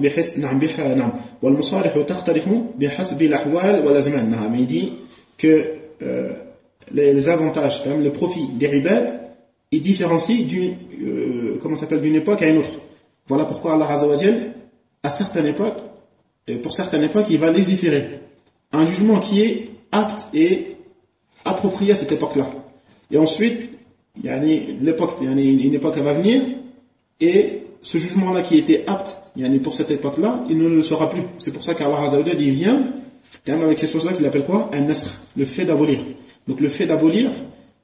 بحسب الأحوال والأزمان. نعم il dit que les avantages, les profits des ibad, ils différencient d'une époque à une autre. Voilà pourquoi Allah Azza wa Jalla, à certaines époques, pour certaines époques, il va légiférer un jugement qui est apte et approprié à cette époque-là. Et ensuite, une époque va venir, et ce jugement-là qui était apte pour cette époque-là, il ne le sera plus. C'est pour ça qu'Allah Azza wa Jalla, il vient avec ces choses-là qu'il appelle quoi? Un nasr, le fait d'abolir. Donc le fait d'abolir,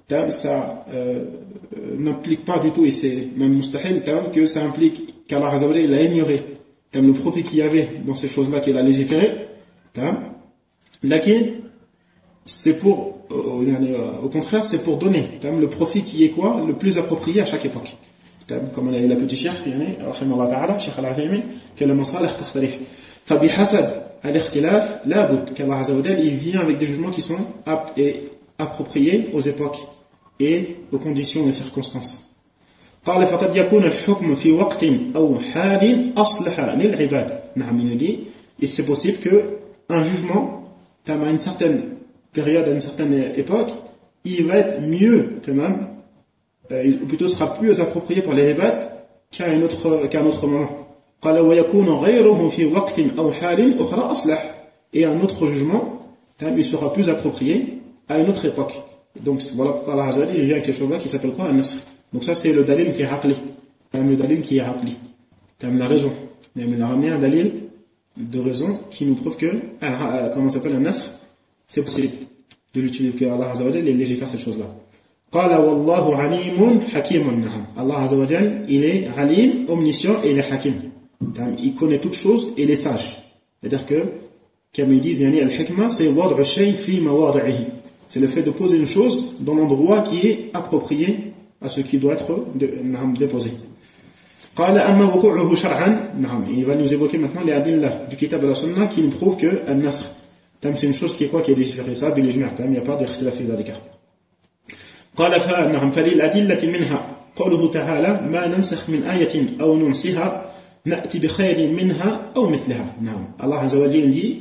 ça n'implique pas du tout, et c'est même mustahil, que ça implique qu'Allah Azza wa Jalla il a ignoré le profit qu'il y avait dans ces choses-là qu'il a légiféré. Lakin, c'est pour, au contraire, c'est pour donner le profit qui est quoi le plus approprié à chaque époque. Comme on a dit la petite cheikh, rahimahullah ta'ala, cheikh al-Athaymin, que le masalih takhtalif. فبحسب الاختلاف لابد qu'Allah Azza wa Jalla il vient avec des jugements qui sont aptes et appropriés aux époques et aux conditions et circonstances. قال فقد يكون الحكم في وقت أو حال أصلح للعباد. نعم, il dit, et c'est possible que un jugement, à une certaine période, à une certaine époque, il va être mieux, ou plutôt sera plus approprié pour les ibad qu'à un autre moment. قال ويكون غيره في وقت أو حال أخرى أصلح. Et un autre jugement, il sera plus approprié à une autre époque. Donc voilà pourquoi Allah Azza wa Jalla vient avec ces choses-là qui s'appellent quoi? Un-nasr. Donc ça c'est le dalil qui est aqli. Le dalil qui est aqli. La raison. Il a ramené un dalil de raison qui nous prouve que, comment s'appelle un-nasr, c'est possible de l'utiliser, que Allah Azza wa Jalla légifère cette chose-là. قال والله عليم حكيم. نعم. Allah Azza wa Jalla, il est alim, omniscient, et il est hakim. Il connaît toutes choses et il est sage. C'est-à-dire que, comme ils disent, al-hikma, c'est wad'u shay fi mawadi'ihi. C'est le fait de poser une chose dans l'endroit qui est approprié à ce qui doit être déposé. قال أما وقوعه شرعا. نعم. Il va nous évoquer maintenant les adillah du kitab et la sunna qui nous prouvent que al-nasr, c'est une chose qui est quoi, qui est légiférée. Ça, bil ijma', il n'y a pas d'ikhtilaf fi dhalika. قال نعم فللأدلة منها قوله تعالى ما ننسخ من آية أو ننسها نأتي بخير منها أو مثلها. نعم. Allah Azza wa Jalla dit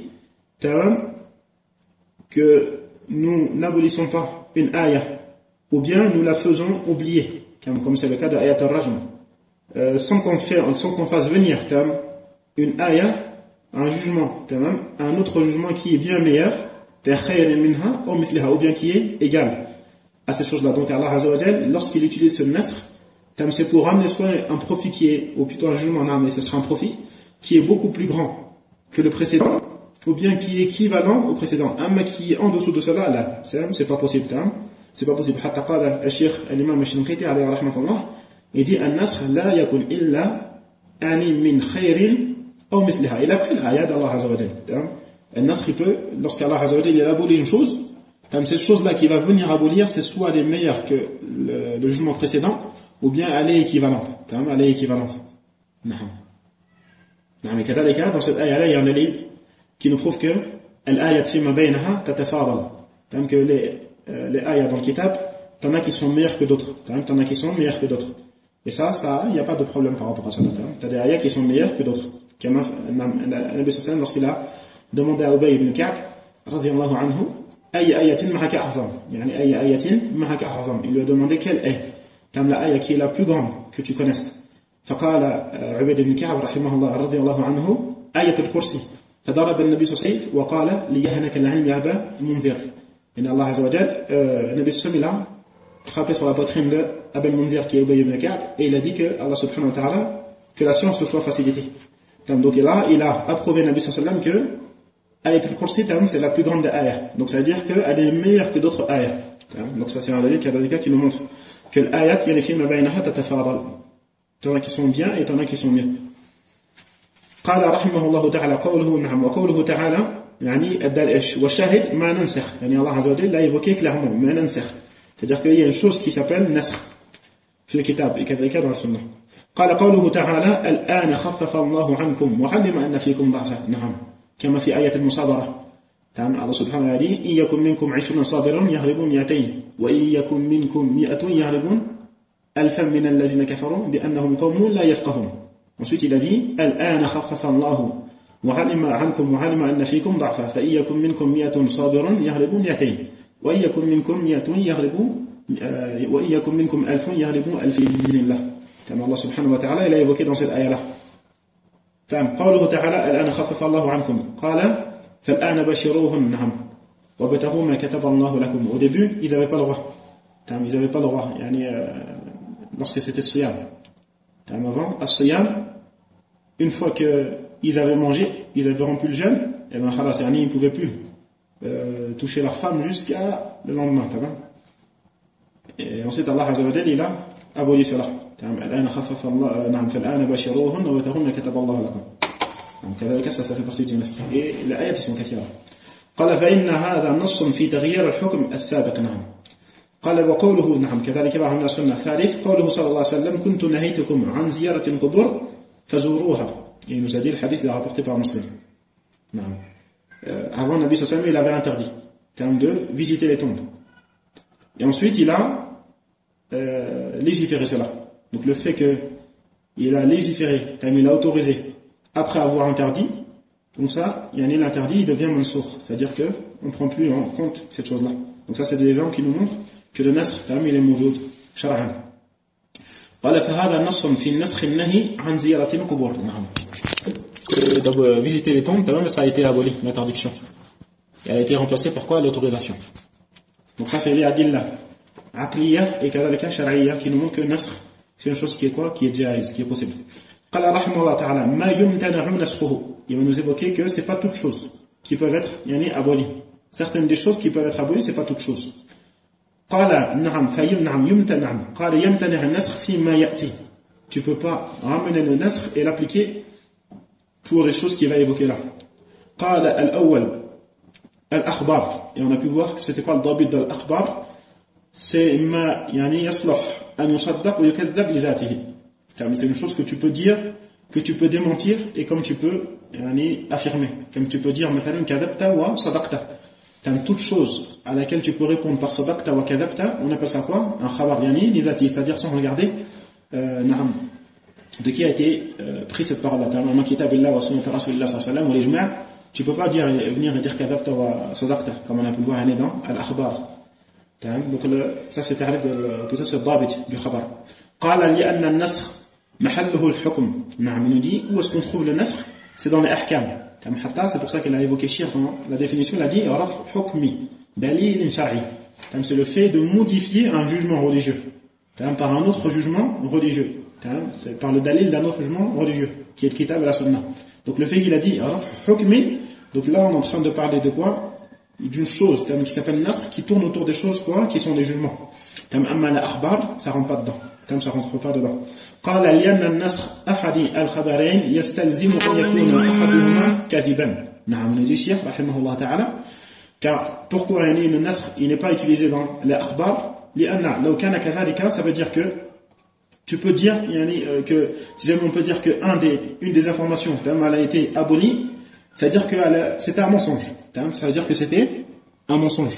que nous n'abolissons pas une ayah ou bien nous la faisons oublier, comme c'est le cas de ayat al-rajm, sans qu'on fasse venir une ayah, un jugement, un autre jugement qui est bien meilleur, ou bien qui est égal à cette chose-là. Donc Allah Azza wa Jalla, lorsqu'il utilise ce nasr, c'est pour ramener soit un profit qui est, ou plutôt un jugement, mais ce sera un profit qui est beaucoup plus grand que le précédent, ou bien qui est équivalent au précédent. Mais qui est en dessous de cela, là, c'est pas possible. C'est pas possible. حتى قال الشيخ الإمام الشنقيطي عليه رحمة الله, il dit النسخ لا يكون إلا من خير أو مثلها. Il a pris l'ayat d'Allah Azza wa Jalla. النسخ peut, lorsqu'Allah Azza wa Jalla il abolit une chose, cette chose-là qui va venir abolir, c'est soit elle est meilleure que le jugement précédent, ou bien elle est équivalente. Elle est équivalente. Mais كذلك dans cette ayah-là, il y a un dalil qui nous prouve que l'ayat fima baynaha tatafadal. Que les ayats dans le kitab, t'en as qui sont meilleurs que d'autres. T'en as qui sont meilleurs que d'autres. Et ça, il n'y a pas de problème par rapport à ça. T'as des ayats qui sont meilleurs que d'autres. Nabi sallam, lorsqu'il a demandé à Ubay ibn Ka'b, radiyallahu anhu, ay ayatin mahaka a'zam. Ay ayatin mahaka a'zam. Il lui a demandé quelle est la ayah qui est la plus grande que tu connaisses. فقال عبيد بن كعب رحمه الله رضي الله عنه آية الكرسي. فضرب النبي صلى الله عليه وسلم وقال ليهنك العلم يا أبا المنذر. إن الله عز وجل النبي صلى الله عليه وسلم a frappé sur la poitrine de Abel Munzir qui est Ubay ibn Ka'b et il a dit que Allah subhanahu wa ta'ala, que la science te soit facilitée. Donc là, il a approuvé le Nabi sallallahu alayhi wa sallam que Ayat al-Kursi c'est la plus grande des ayats. Donc ça veut dire qu'elle est meilleure que d'autres ayats. Donc ça c'est un dalil qui nous montre que l'ayat il y a des films baynaha tatafadal. T'en as qui sont bien et t'en as qui sont mieux. قال رحمه الله تعالى قوله نعم وقوله تعالى يعني والشاهد ما ننسخ. يعني Allah Azza wa Jalla l'a évoqué clairement, ما ننسخ. C'est-à-dire qu'il y a une chose qui s'appelle nasr في الكتاب et كذلك dans la sunna. قال قوله تعالى الآن خفف الله عنكم وعلم أن فيكم ضعفا. نعم كما في آية المصابرة. تعالى الله سبحانه وتعالى إن يكن منكم 20 صابرون يغلبون 200 وإن يكن منكم 100 يغلبون 1000 من الذين كفروا بأنهم قوم لا يفقهون. Ensuite il a dit الآن خفف الله وعلم عنكم وعلم أن فيكم ضعفا فإن يكن منكم 100 صابر يغلبون 200 وإن يكن منكم 100 يغلبون وإن يكن منكم 1000 يغلبون 1000 بإذن الله. كما الله سبحانه وتعالى il a évoqué dans cette ayah-là. قوله تعالى الآن خفف الله عنكم قال فالآن بشروهن نعم وابتغوا ما كتب الله لكم. Au début ils n'avaient pas le droit. Ils n'avaient pas le droit. Lorsque c'était Siyam. Avant, à Siyam, une fois qu'ils avaient mangé, ils avaient rompu le jeûne, et bien khalas, ils ne pouvaient plus toucher leur femme jusqu'à le lendemain. Et ensuite Allah Azza wa Jalla il a aboli cela. الآن خفف الله نعم فالآن باشروهن وابتغون كتب الله لكم. كذلك ça fait partie du nasr. Et les ayats sont كثيرة. قال فإن هذا نص في تغيير الحكم السابق نعم. قال وقوله نعم كذلك بعض السنة الثالث قوله صلى الله عليه وسلم كنت نهيتكم عن زيارة القبور فزوروها. Et nous a dit le hadith il a rapporté par Muslim. نعم. Avant Nabi sallallahu alayhi wa sallam il avait interdit de visiter les tombes. Et ensuite il a légiféré cela. Donc le fait qu'il a légiféré, il a autorisé après avoir interdit, donc ça, l'interdit il devient mansour, c'est-à-dire qu'on ne prend plus en compte cette chose-là. Donc ça c'est des gens qui nous montrent que le nasr il est mawjoud shar'an. قال فهذا نص في النسخ النهي عن زيارة القبور. Donc visiter les tombes, ça a été aboli, l'interdiction. Elle a été remplacée par quoi? L'autorisation. Donc ça c'est les adillah aqliyah et kadhalika shar'iyah qui nous montrent que le nasr c'est une chose qui est quoi? Qui est jaiz, qui est possible. قال رحمه الله تعالى ما يمتنع نسخه. Il va nous évoquer que c'est pas toutes choses qui peuvent être abolies. Certaines des choses qui peuvent être abolies, c'est pas toutes choses. قال نعم نعم يمتنع قال يمتنع النسخ فيما يأتي. Tu peux pas ramener le nasr et l'appliquer pour les choses qu'il va évoquer là. قال الأول الأخبار. Et on a pu voir que c'était pas le ضابط de l'أخبار. C'est ما يصلح أن يصدق ويكذب لذاته. C'est une chose que tu peux dire, que tu peux démentir et comme tu peux affirmer. Comme tu peux dire مثلا كذبت وصدقت. Toute chose à laquelle tu peux répondre par صدقت وكذبت, on appelle ça quoi? Un khabar لذاته, c'est-à-dire sans regarder de qui a été pris cette parole-là. ما كتاب الله وسنة رسول الله صلى الله عليه وسلم والإجماع. Tu peux pas venir et dire كذبت وصدقت comme on a pu voir dans الأخبار. Donc ça c'est peut-être ce ضابط du khabar. قال لأن النسخ محله الحكم. نعم, il nous dit où est-ce qu'on trouve le nasr? C'est dans les ahkam. C'est pour ça qu'elle a évoqué Shir dans la définition, elle a dit raf hukmi dalil shar'i. C'est le fait de modifier un jugement religieux par un autre jugement religieux. C'est par le dalil d'un autre jugement religieux qui est le kitab et la sunna. Donc le fait qu'il a dit raf hukmi, donc là on est en train de parler de quoi? D'une chose qui s'appelle nasr, qui tourne autour des choses quoi, qui sont des jugements. Amma la akhbar, ça rentre pas dedans. Ça rentre pas dedans. قال لأن النسخ أحد الخبرين يستلزم أن يكون أحدهما كاذبا. نعم, nous dit Cheikh رحمه الله تعالى. Car pourquoi le nasr il n'est pas utilisé dans les akhbar? لأن لو كان كذلك, ça veut dire que tu peux dire que si jamais on peut dire que une des informations elle a été abolie, c'est-à-dire que c'était un mensonge. Ça veut dire que c'était un mensonge.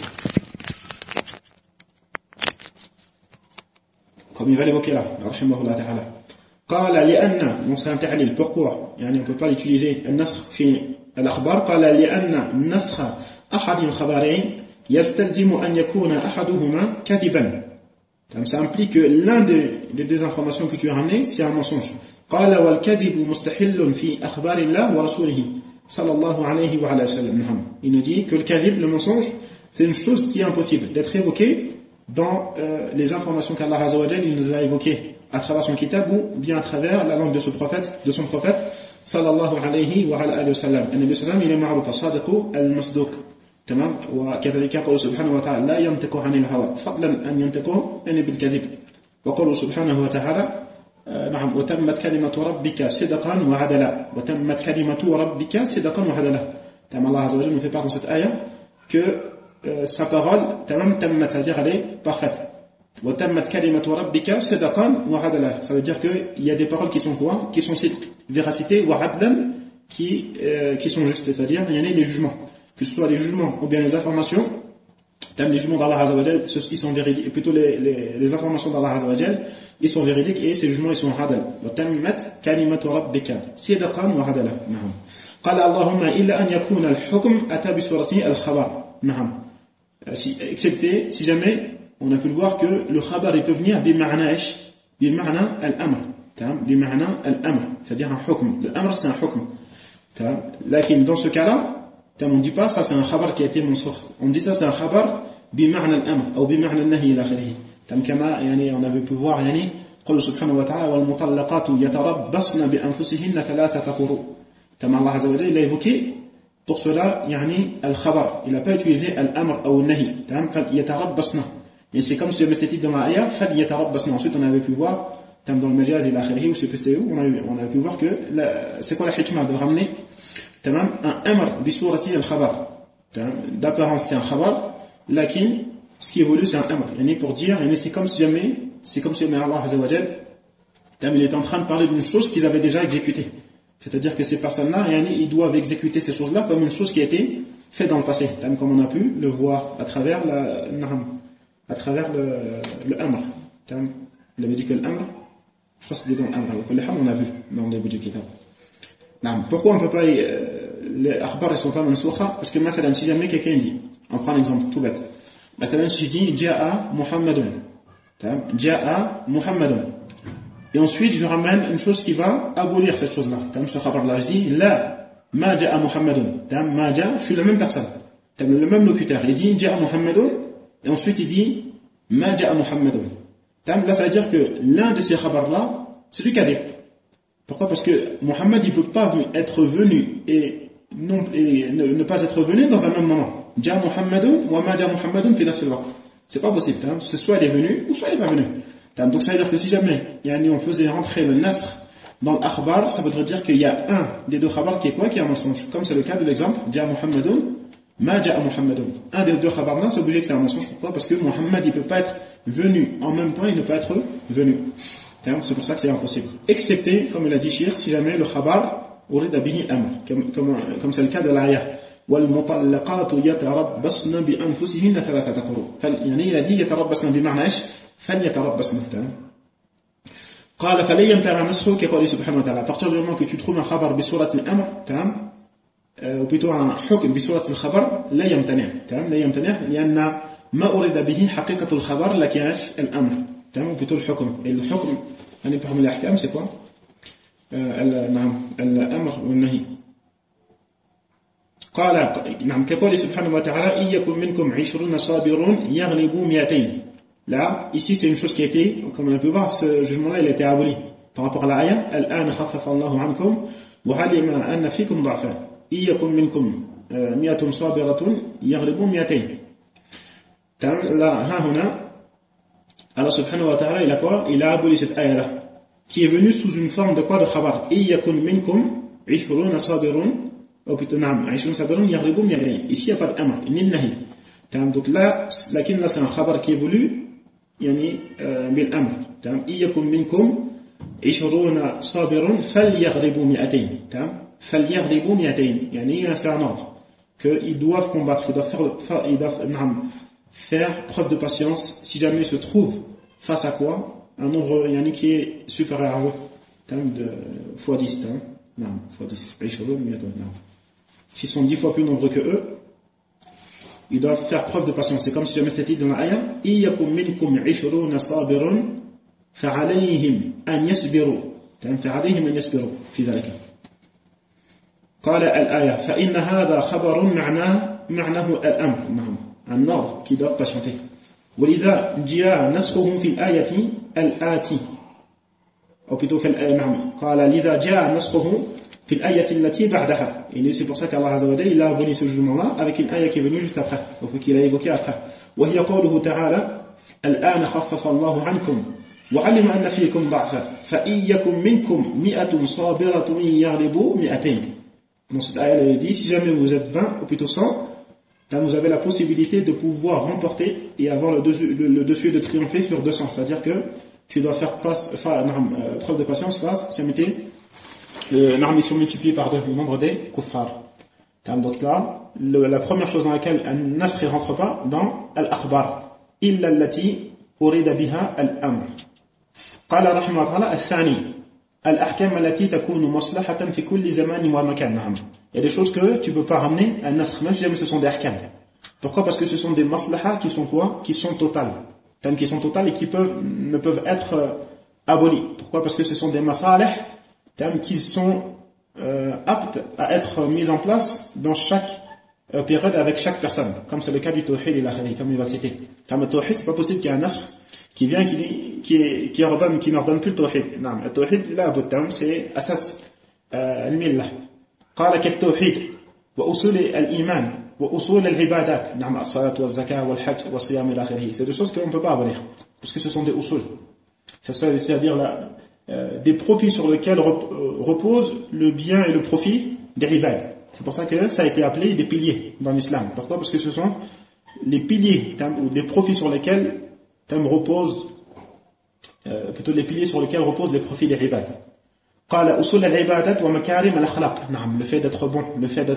Comme il va l'évoquer là, rahimahullah ta'ala. قال لأن, donc c'est un ta'lil, pourquoi? On ne peut pas l'utiliser, النسخ في الأخبار. قال لأن نسخ أحد الخبرين يستلزم أن يكون أحدهما كذبا. Ça implique que l'un des deux informations que tu as ramenées, c'est un mensonge. قال والكذب مستحل في أخبار الله ورسوله صلى الله عليه وعلى وسلم. Il nous dit que le kadhib, le mensonge, c'est une chose qui est impossible d'être évoquée dans les informations qu'Allah Azza wa Jalla il nous a évoquées à travers son kitab ou bien à travers la langue de son prophète sallallahu alayhi wa alihi wa sallam. النبي صلى الله عليه وسلم il est معروف الصادق المصدوق. تمام. وكذلك قول سبحانه وتعالى لا ينطق عن الهوى فضلا أن ينطق بالكذب. وقول سبحانه وتعالى نعم وتمت كلمة ربك صدقا وعدلا. وتمت كلمة ربك صدقا وعدلا. تمام. Allah Azza wa Jalla nous fait part dans cette ayah que sa parole, c'est-à-dire elle est parfaite. Ça veut dire qu'il y a des paroles qui sont quoi? Qui sont véracité, qui sont justes, c'est-à-dire il y en a les jugements. Que ce soit les jugements ou bien les informations, les jugements d'Allah Azza wa Jal, ils sont véridiques, et plutôt les informations d'Allah Azza wa Jal, ils sont véridiques et ces jugements ils sont hadal. قال اللهم إلا أن يكون الحكم أتى بصورته الخبر. نعم. Excepté si jamais on a pu le voir que le khabar il peut venir bima'na al-amr. Bima'na al-amr, c'est-à-dire un hukm. Le amr c'est un hukm. Lakin dans ce cas-là, on ne dit pas ça c'est un khabar qui a été mensur. On dit ça c'est un khabar bima'na al-amr ou bima'na al-nahi ila akhirih. Kama on avait pu voir قل سبحانه وتعالى والمطلقات يتربصن بأنفسهن ثلاثة قروء. Allah Azza wa Jalla il a évoqué pour cela al-khabar. Il n'a pas utilisé al-amr ou al-nahi. يتربصن. Et c'est comme si j'avais dit dans la ayah, فَلْيَتَرَبَّصْنَا. Ensuite, on avait pu voir, dans le majaz et l'akhirihi, ou je sais plus c'était où, on avait pu voir que, c'est quoi la hikmah de ramener, un amr bisurati al-khabar. D'apparence, c'est un khabar, lakin, ce qui évolue, c'est un amr. Pour dire, c'est comme si jamais Allah Azza wa Jal, il est en train de parler d'une chose qu'ils avaient déjà exécutée. C'est-à-dire que ces personnes-là, ils doivent exécuter ces choses-là comme une chose qui a été faite dans le passé. Comme on a pu le voir à travers le amr. Il avait dit que l'amr, je crois que c'était dans l'amr. On a vu dans le début du kitab. Pourquoi on ne peut pas, les akhbar ne sont pas mansoukha? Parce que, مثلا, si jamais quelqu'un dit, on prend l'exemple tout bête. مثلا, si je dis, Ja'a Muhammadun. Ja'a Muhammadun. Et ensuite, je ramène une chose qui va abolir cette chose-là. Ce khabar-là, je dis, la, ma ja'a Muhammadun. Ma ja'a, je suis la même personne. Le même locuteur. Il dit, ja'a Muhammadun. Et ensuite, il dit, ma ja'a Muhammadun. Là, ça veut dire que l'un de ces khabars-là, c'est du kadhib. Pourquoi? Parce que Muhammad, il ne peut pas être venu et ne pas être venu dans un même moment. Ja'a Muhammadun, wa ma ja'a Muhammadun fi nafs al-waqt. C'est pas possible. C'est soit il est venu, ou soit il n'est pas venu. Donc ça veut dire que si jamais on faisait rentrer le nasr dans l'akhbar, ça voudrait dire qu'il y a un des deux khabars qui est quoi? Qui est un mensonge. Comme c'est le cas de l'exemple, Ja'a Muhammadun, ma ja'a Muhammadun. Un des deux khabars là, c'est obligé que c'est un mensonge. Pourquoi? Parce que Muhammad, il ne peut pas être venu en même temps, il ne peut pas être venu. C'est pour ça que c'est impossible. Excepté, comme il a dit Shir, si jamais le khabar urida bihi amr, comme c'est le cas de l'ayah. وَالْمُطَلَّقَاتُ يَتَرَبَّصْنَ بِأَنفُسِهِنَّ ثَلَاثَةَ قُرُوءٍ. il a dit يَتَرَبَّصْنَ بمعنى ايش؟ فَلْيَتَرَبَّصْنَ. قال فَلَنْ يَمْتَنِعْ نَسْخُهُ كقوله سبحانه وتعالى. À partir du moment que tu trouves un khabar بسورة الأمر, ou plutôt un حكم بسورة الخبر, لا يمتنع لأن ما أريد به حقيقة الخبر لكن الأمر. ou plutôt le حكم. Et le حكم, parmi les ahkam, c'est quoi? الأمر والنهي. قال كقوله سبحانه وتعالى إن يكن منكم 20 صابرون يغلبوا 200. Là, ici, c'est une chose qui a été, comme on a pu voir, ce jugement-là, il a été aboli. Par rapport à l'ayah, الآن خفف الله عنكم وعلم أن فيكم ضعفا إن يكن منكم 100 صابرة يغلبوا 200. Là, Allah subhanahu wa ta'ala, il a quoi? Il a aboli cette ayah-là, qui est venue sous une forme de quoi? De khabar. إن يكن منكم 20 صابرون, ou plutôt, 20 صابرون يغلبوا 200. Ici, il n'y a pas d'amr, ni de nahi. Donc là, c'est un khabar qui évolue, بالأمر. إن يكن منكم 20 صابر فليغلبوا 200. فليغلبوا 200. C'est un ordre qu'ils doivent combattre, ils doivent faire preuve de patience si jamais ils se trouvent face à quoi? Un nombre qui est supérieur à eux. De fois 10. Fois 10. S'ils sont 10 fois plus nombreux que eux, ils doivent faire preuve de patience. C'est comme si jamais c'était dit dans l'ayah, إن يكن منكم 20 صابر فعليهم أن يصبروا. فعليهم أن يصبروا في ذلك. قال الآية فإن هذا خبر معناه الأمر. Un ordre qui doit patienter. ولذا جاء نسخه في الآية الآتي. Ou plutôt قال لذا جاء نسخه في الآية التي بعدها. Et c'est pour ça qu'Allah Azza wa Jalla, il a aboli ce jugement-là avec une ayah qui est venue juste après, donc qu'il a évoqué après. وهي قوله تعالى الآن خفف الله عنكم وعلم أن فيكم ضعفا فإن يكن منكم 100 صابرة يغلبوا 200. Dans cette ayah, il dit, si jamais vous êtes 20, ou plutôt 100, là vous avez la possibilité de pouvoir remporter et avoir le dessus et de triompher sur 200. C'est-à-dire que tu dois faire preuve de patience face, si ils sont multipliés par 2, le nombre des kuffar. Donc là, la première chose dans laquelle un nasr ne rentre pas, dans al-akhbar. إلا التي أريد بها الأمر. قال رحمه الله تعالى الثاني الأحكام التي تكون مصلحة في كل زمان ومكان. Il y a des choses que tu ne peux pas ramener à nasr, même si jamais ce sont des ahkam. Pourquoi? Parce que ce sont des maslahas qui sont quoi? Qui sont totales. Qui sont totales et qui ne peuvent être abolies. Pourquoi? Parce que ce sont des masalih qui sont aptes à être mis en place dans chaque période avec chaque personne, comme c'est le cas du tawhid et l'akhiri, comme il va citer. Le tawhid, c'est pas possible qu'il y ait un nasr qui vient qui n'ordonne plus le tawhid. Le tawhid, là, c'est asas al-millah. قال كالتوحيد وأصول الإيمان وأصول العبادات نعم الصلاة والزكاة والحج والصيام إلى آخره. C'est des choses que l'on ne peut pas abolir parce que ce sont des usul, c'est-à-dire des profits sur lesquels repose le bien et le profit des ibad. C'est pour ça que ça a été appelé des piliers dans l'islam. Pourquoi? Parce que ce sont les piliers ou les profits sur lesquels reposent plutôt les piliers sur lesquels reposent les profits des ibad. قال أصول العبادات ومكارم الأخلاق. نعم, le fait d'être bon, le fait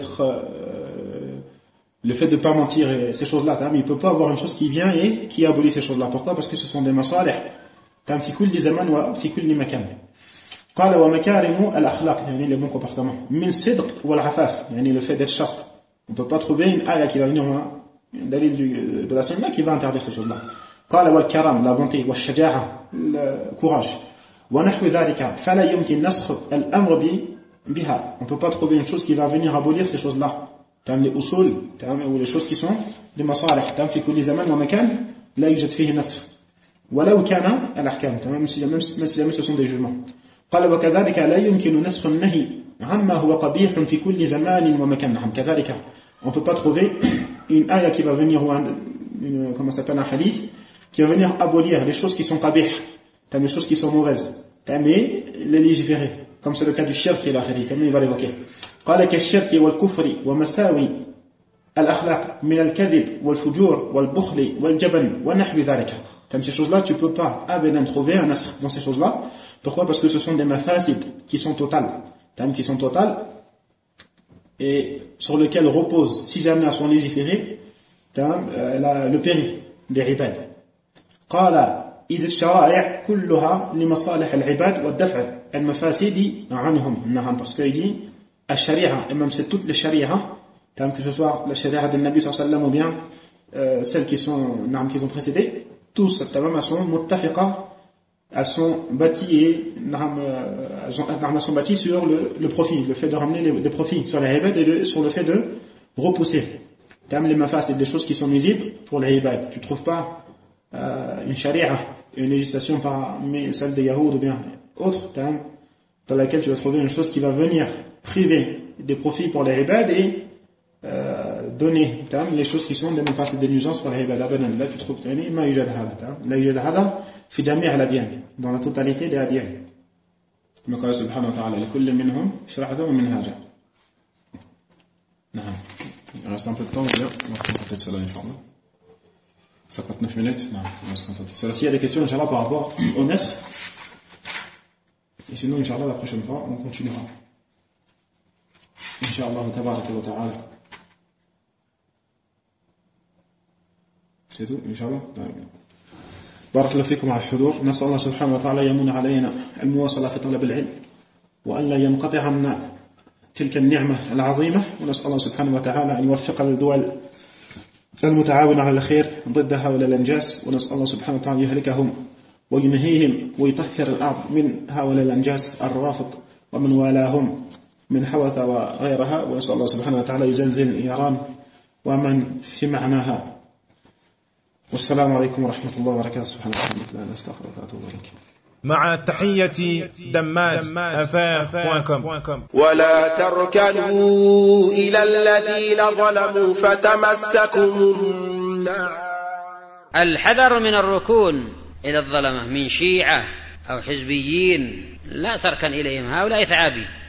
de pas mentir et ces choses-là, il ne peut pas avoir une chose qui vient et qui abolit ces choses-là. Pourquoi? Parce que ce sont des masalih في كل زمان وفي كل مكان. قال ومكارم الأخلاق, يعني les bons comportements. من صدق والعفاف, يعني le fait d'être chaste. On ne peut pas trouver une ayah qui va venir, un dalil de la sunna qui va interdire ces choses-là. قال والكرم, la bonté, والشجاعة, le courage. ونحو ذلك فلا يمكن نسخ الأمر بها. On ne peut pas trouver une chose qui va venir abolir ces choses-là. les usul, ou les choses qui sont des masalih. في كل زمان ومكان لا يوجد فيه نسخ. ولو كان الأحكام, même si ce sont des jugements. قال وكذلك لا يمكن نسخ النهي عما هو قبيح في كل زمان ومكان. كذلك on ne peut pas trouver une ayah qui va venir, ou comment s'appelle, un hadith qui va venir abolir les choses qui sont qabih, les choses qui sont mauvaises, mais les légiférer, comme c'est le cas du shirk et l'akhiri, comme il va l'évoquer. قال كالشرك والكفر ومساوي الأخلاق من الكذب والفجور والبخل والجبن ونحو ذلك. Ces choses-là, tu ne peux pas abadan trouver un asr dans ces choses-là. Pourquoi? Parce que ce sont des mafasid qui sont totales. Et sur lesquels repose, si jamais elles sont légiférées, le péril des ibad. قال إذ الشرائع كلها لمصالح العباد والدفع المفاسد عنهم. نعم, parce qu'il dit الشريعة, et même c'est toutes les shari'a, que ce soit la shari'a de Nabi sallallahu alayhi wa sallam ou bien celles qui ont précédé, tous elles sont muttafiqa, elles sont bâties sur le profit, le fait de ramener des profits sur les ibad et sur le fait de repousser les mafasid, des choses qui sont nuisibles pour les ibad. Tu ne trouves pas une sharia, une législation parmi celle des Yahoud ou bien autre, dans laquelle tu vas trouver une chose qui va venir priver des profits pour les ibad et donner les choses qui sont des mafasid, des nuisances pour les ibad. Là tu trouves ma yujad hada, la yujad hada fi jami' al-adyan, dans la totalité des adyan. كما قال سبحانه وتعالى لكل منهم شرعة ومنهاجا. نعم, il reste un peu de temps, on va se contenter de cela, Inch'Allah. 59 minutes, non, on va se contenter de cela. S'il y a des questions, Inch'Allah, par rapport au nasr, et sinon, Inch'Allah, la prochaine fois, on continuera. Inch'Allah, tabaraka wa ta'ala. C'est tout, Inch'Allah. بارك الله فيكم على الحضور. نسأل الله سبحانه وتعالى يمن علينا المواصلة في طلب العلم وأن لا ينقطع عنا تلك النعمة العظيمة. ونسأل الله سبحانه وتعالى أن يوفق الدول المتعاونة على الخير ضد هؤلاء الأنجاس. ونسأل الله سبحانه وتعالى يهلكهم وينهيهم ويطهر الأرض من هؤلاء الأنجاس الروافض ومن والاهم من حوثة وغيرها. ونسأل الله سبحانه وتعالى يزلزل إيران ومن في معناها. والسلام عليكم ورحمة الله وبركاته. سبحانك اللهم لا أستغفرك وأتوب إليك. مع تحية دماج.com. ولا تركنوا إلى الذين ظلموا فتمسكم النار. الحذر من الركون إلى الظلمة من شيعة أو حزبيين، لا تركن إليهم، هؤلاء ثعابي.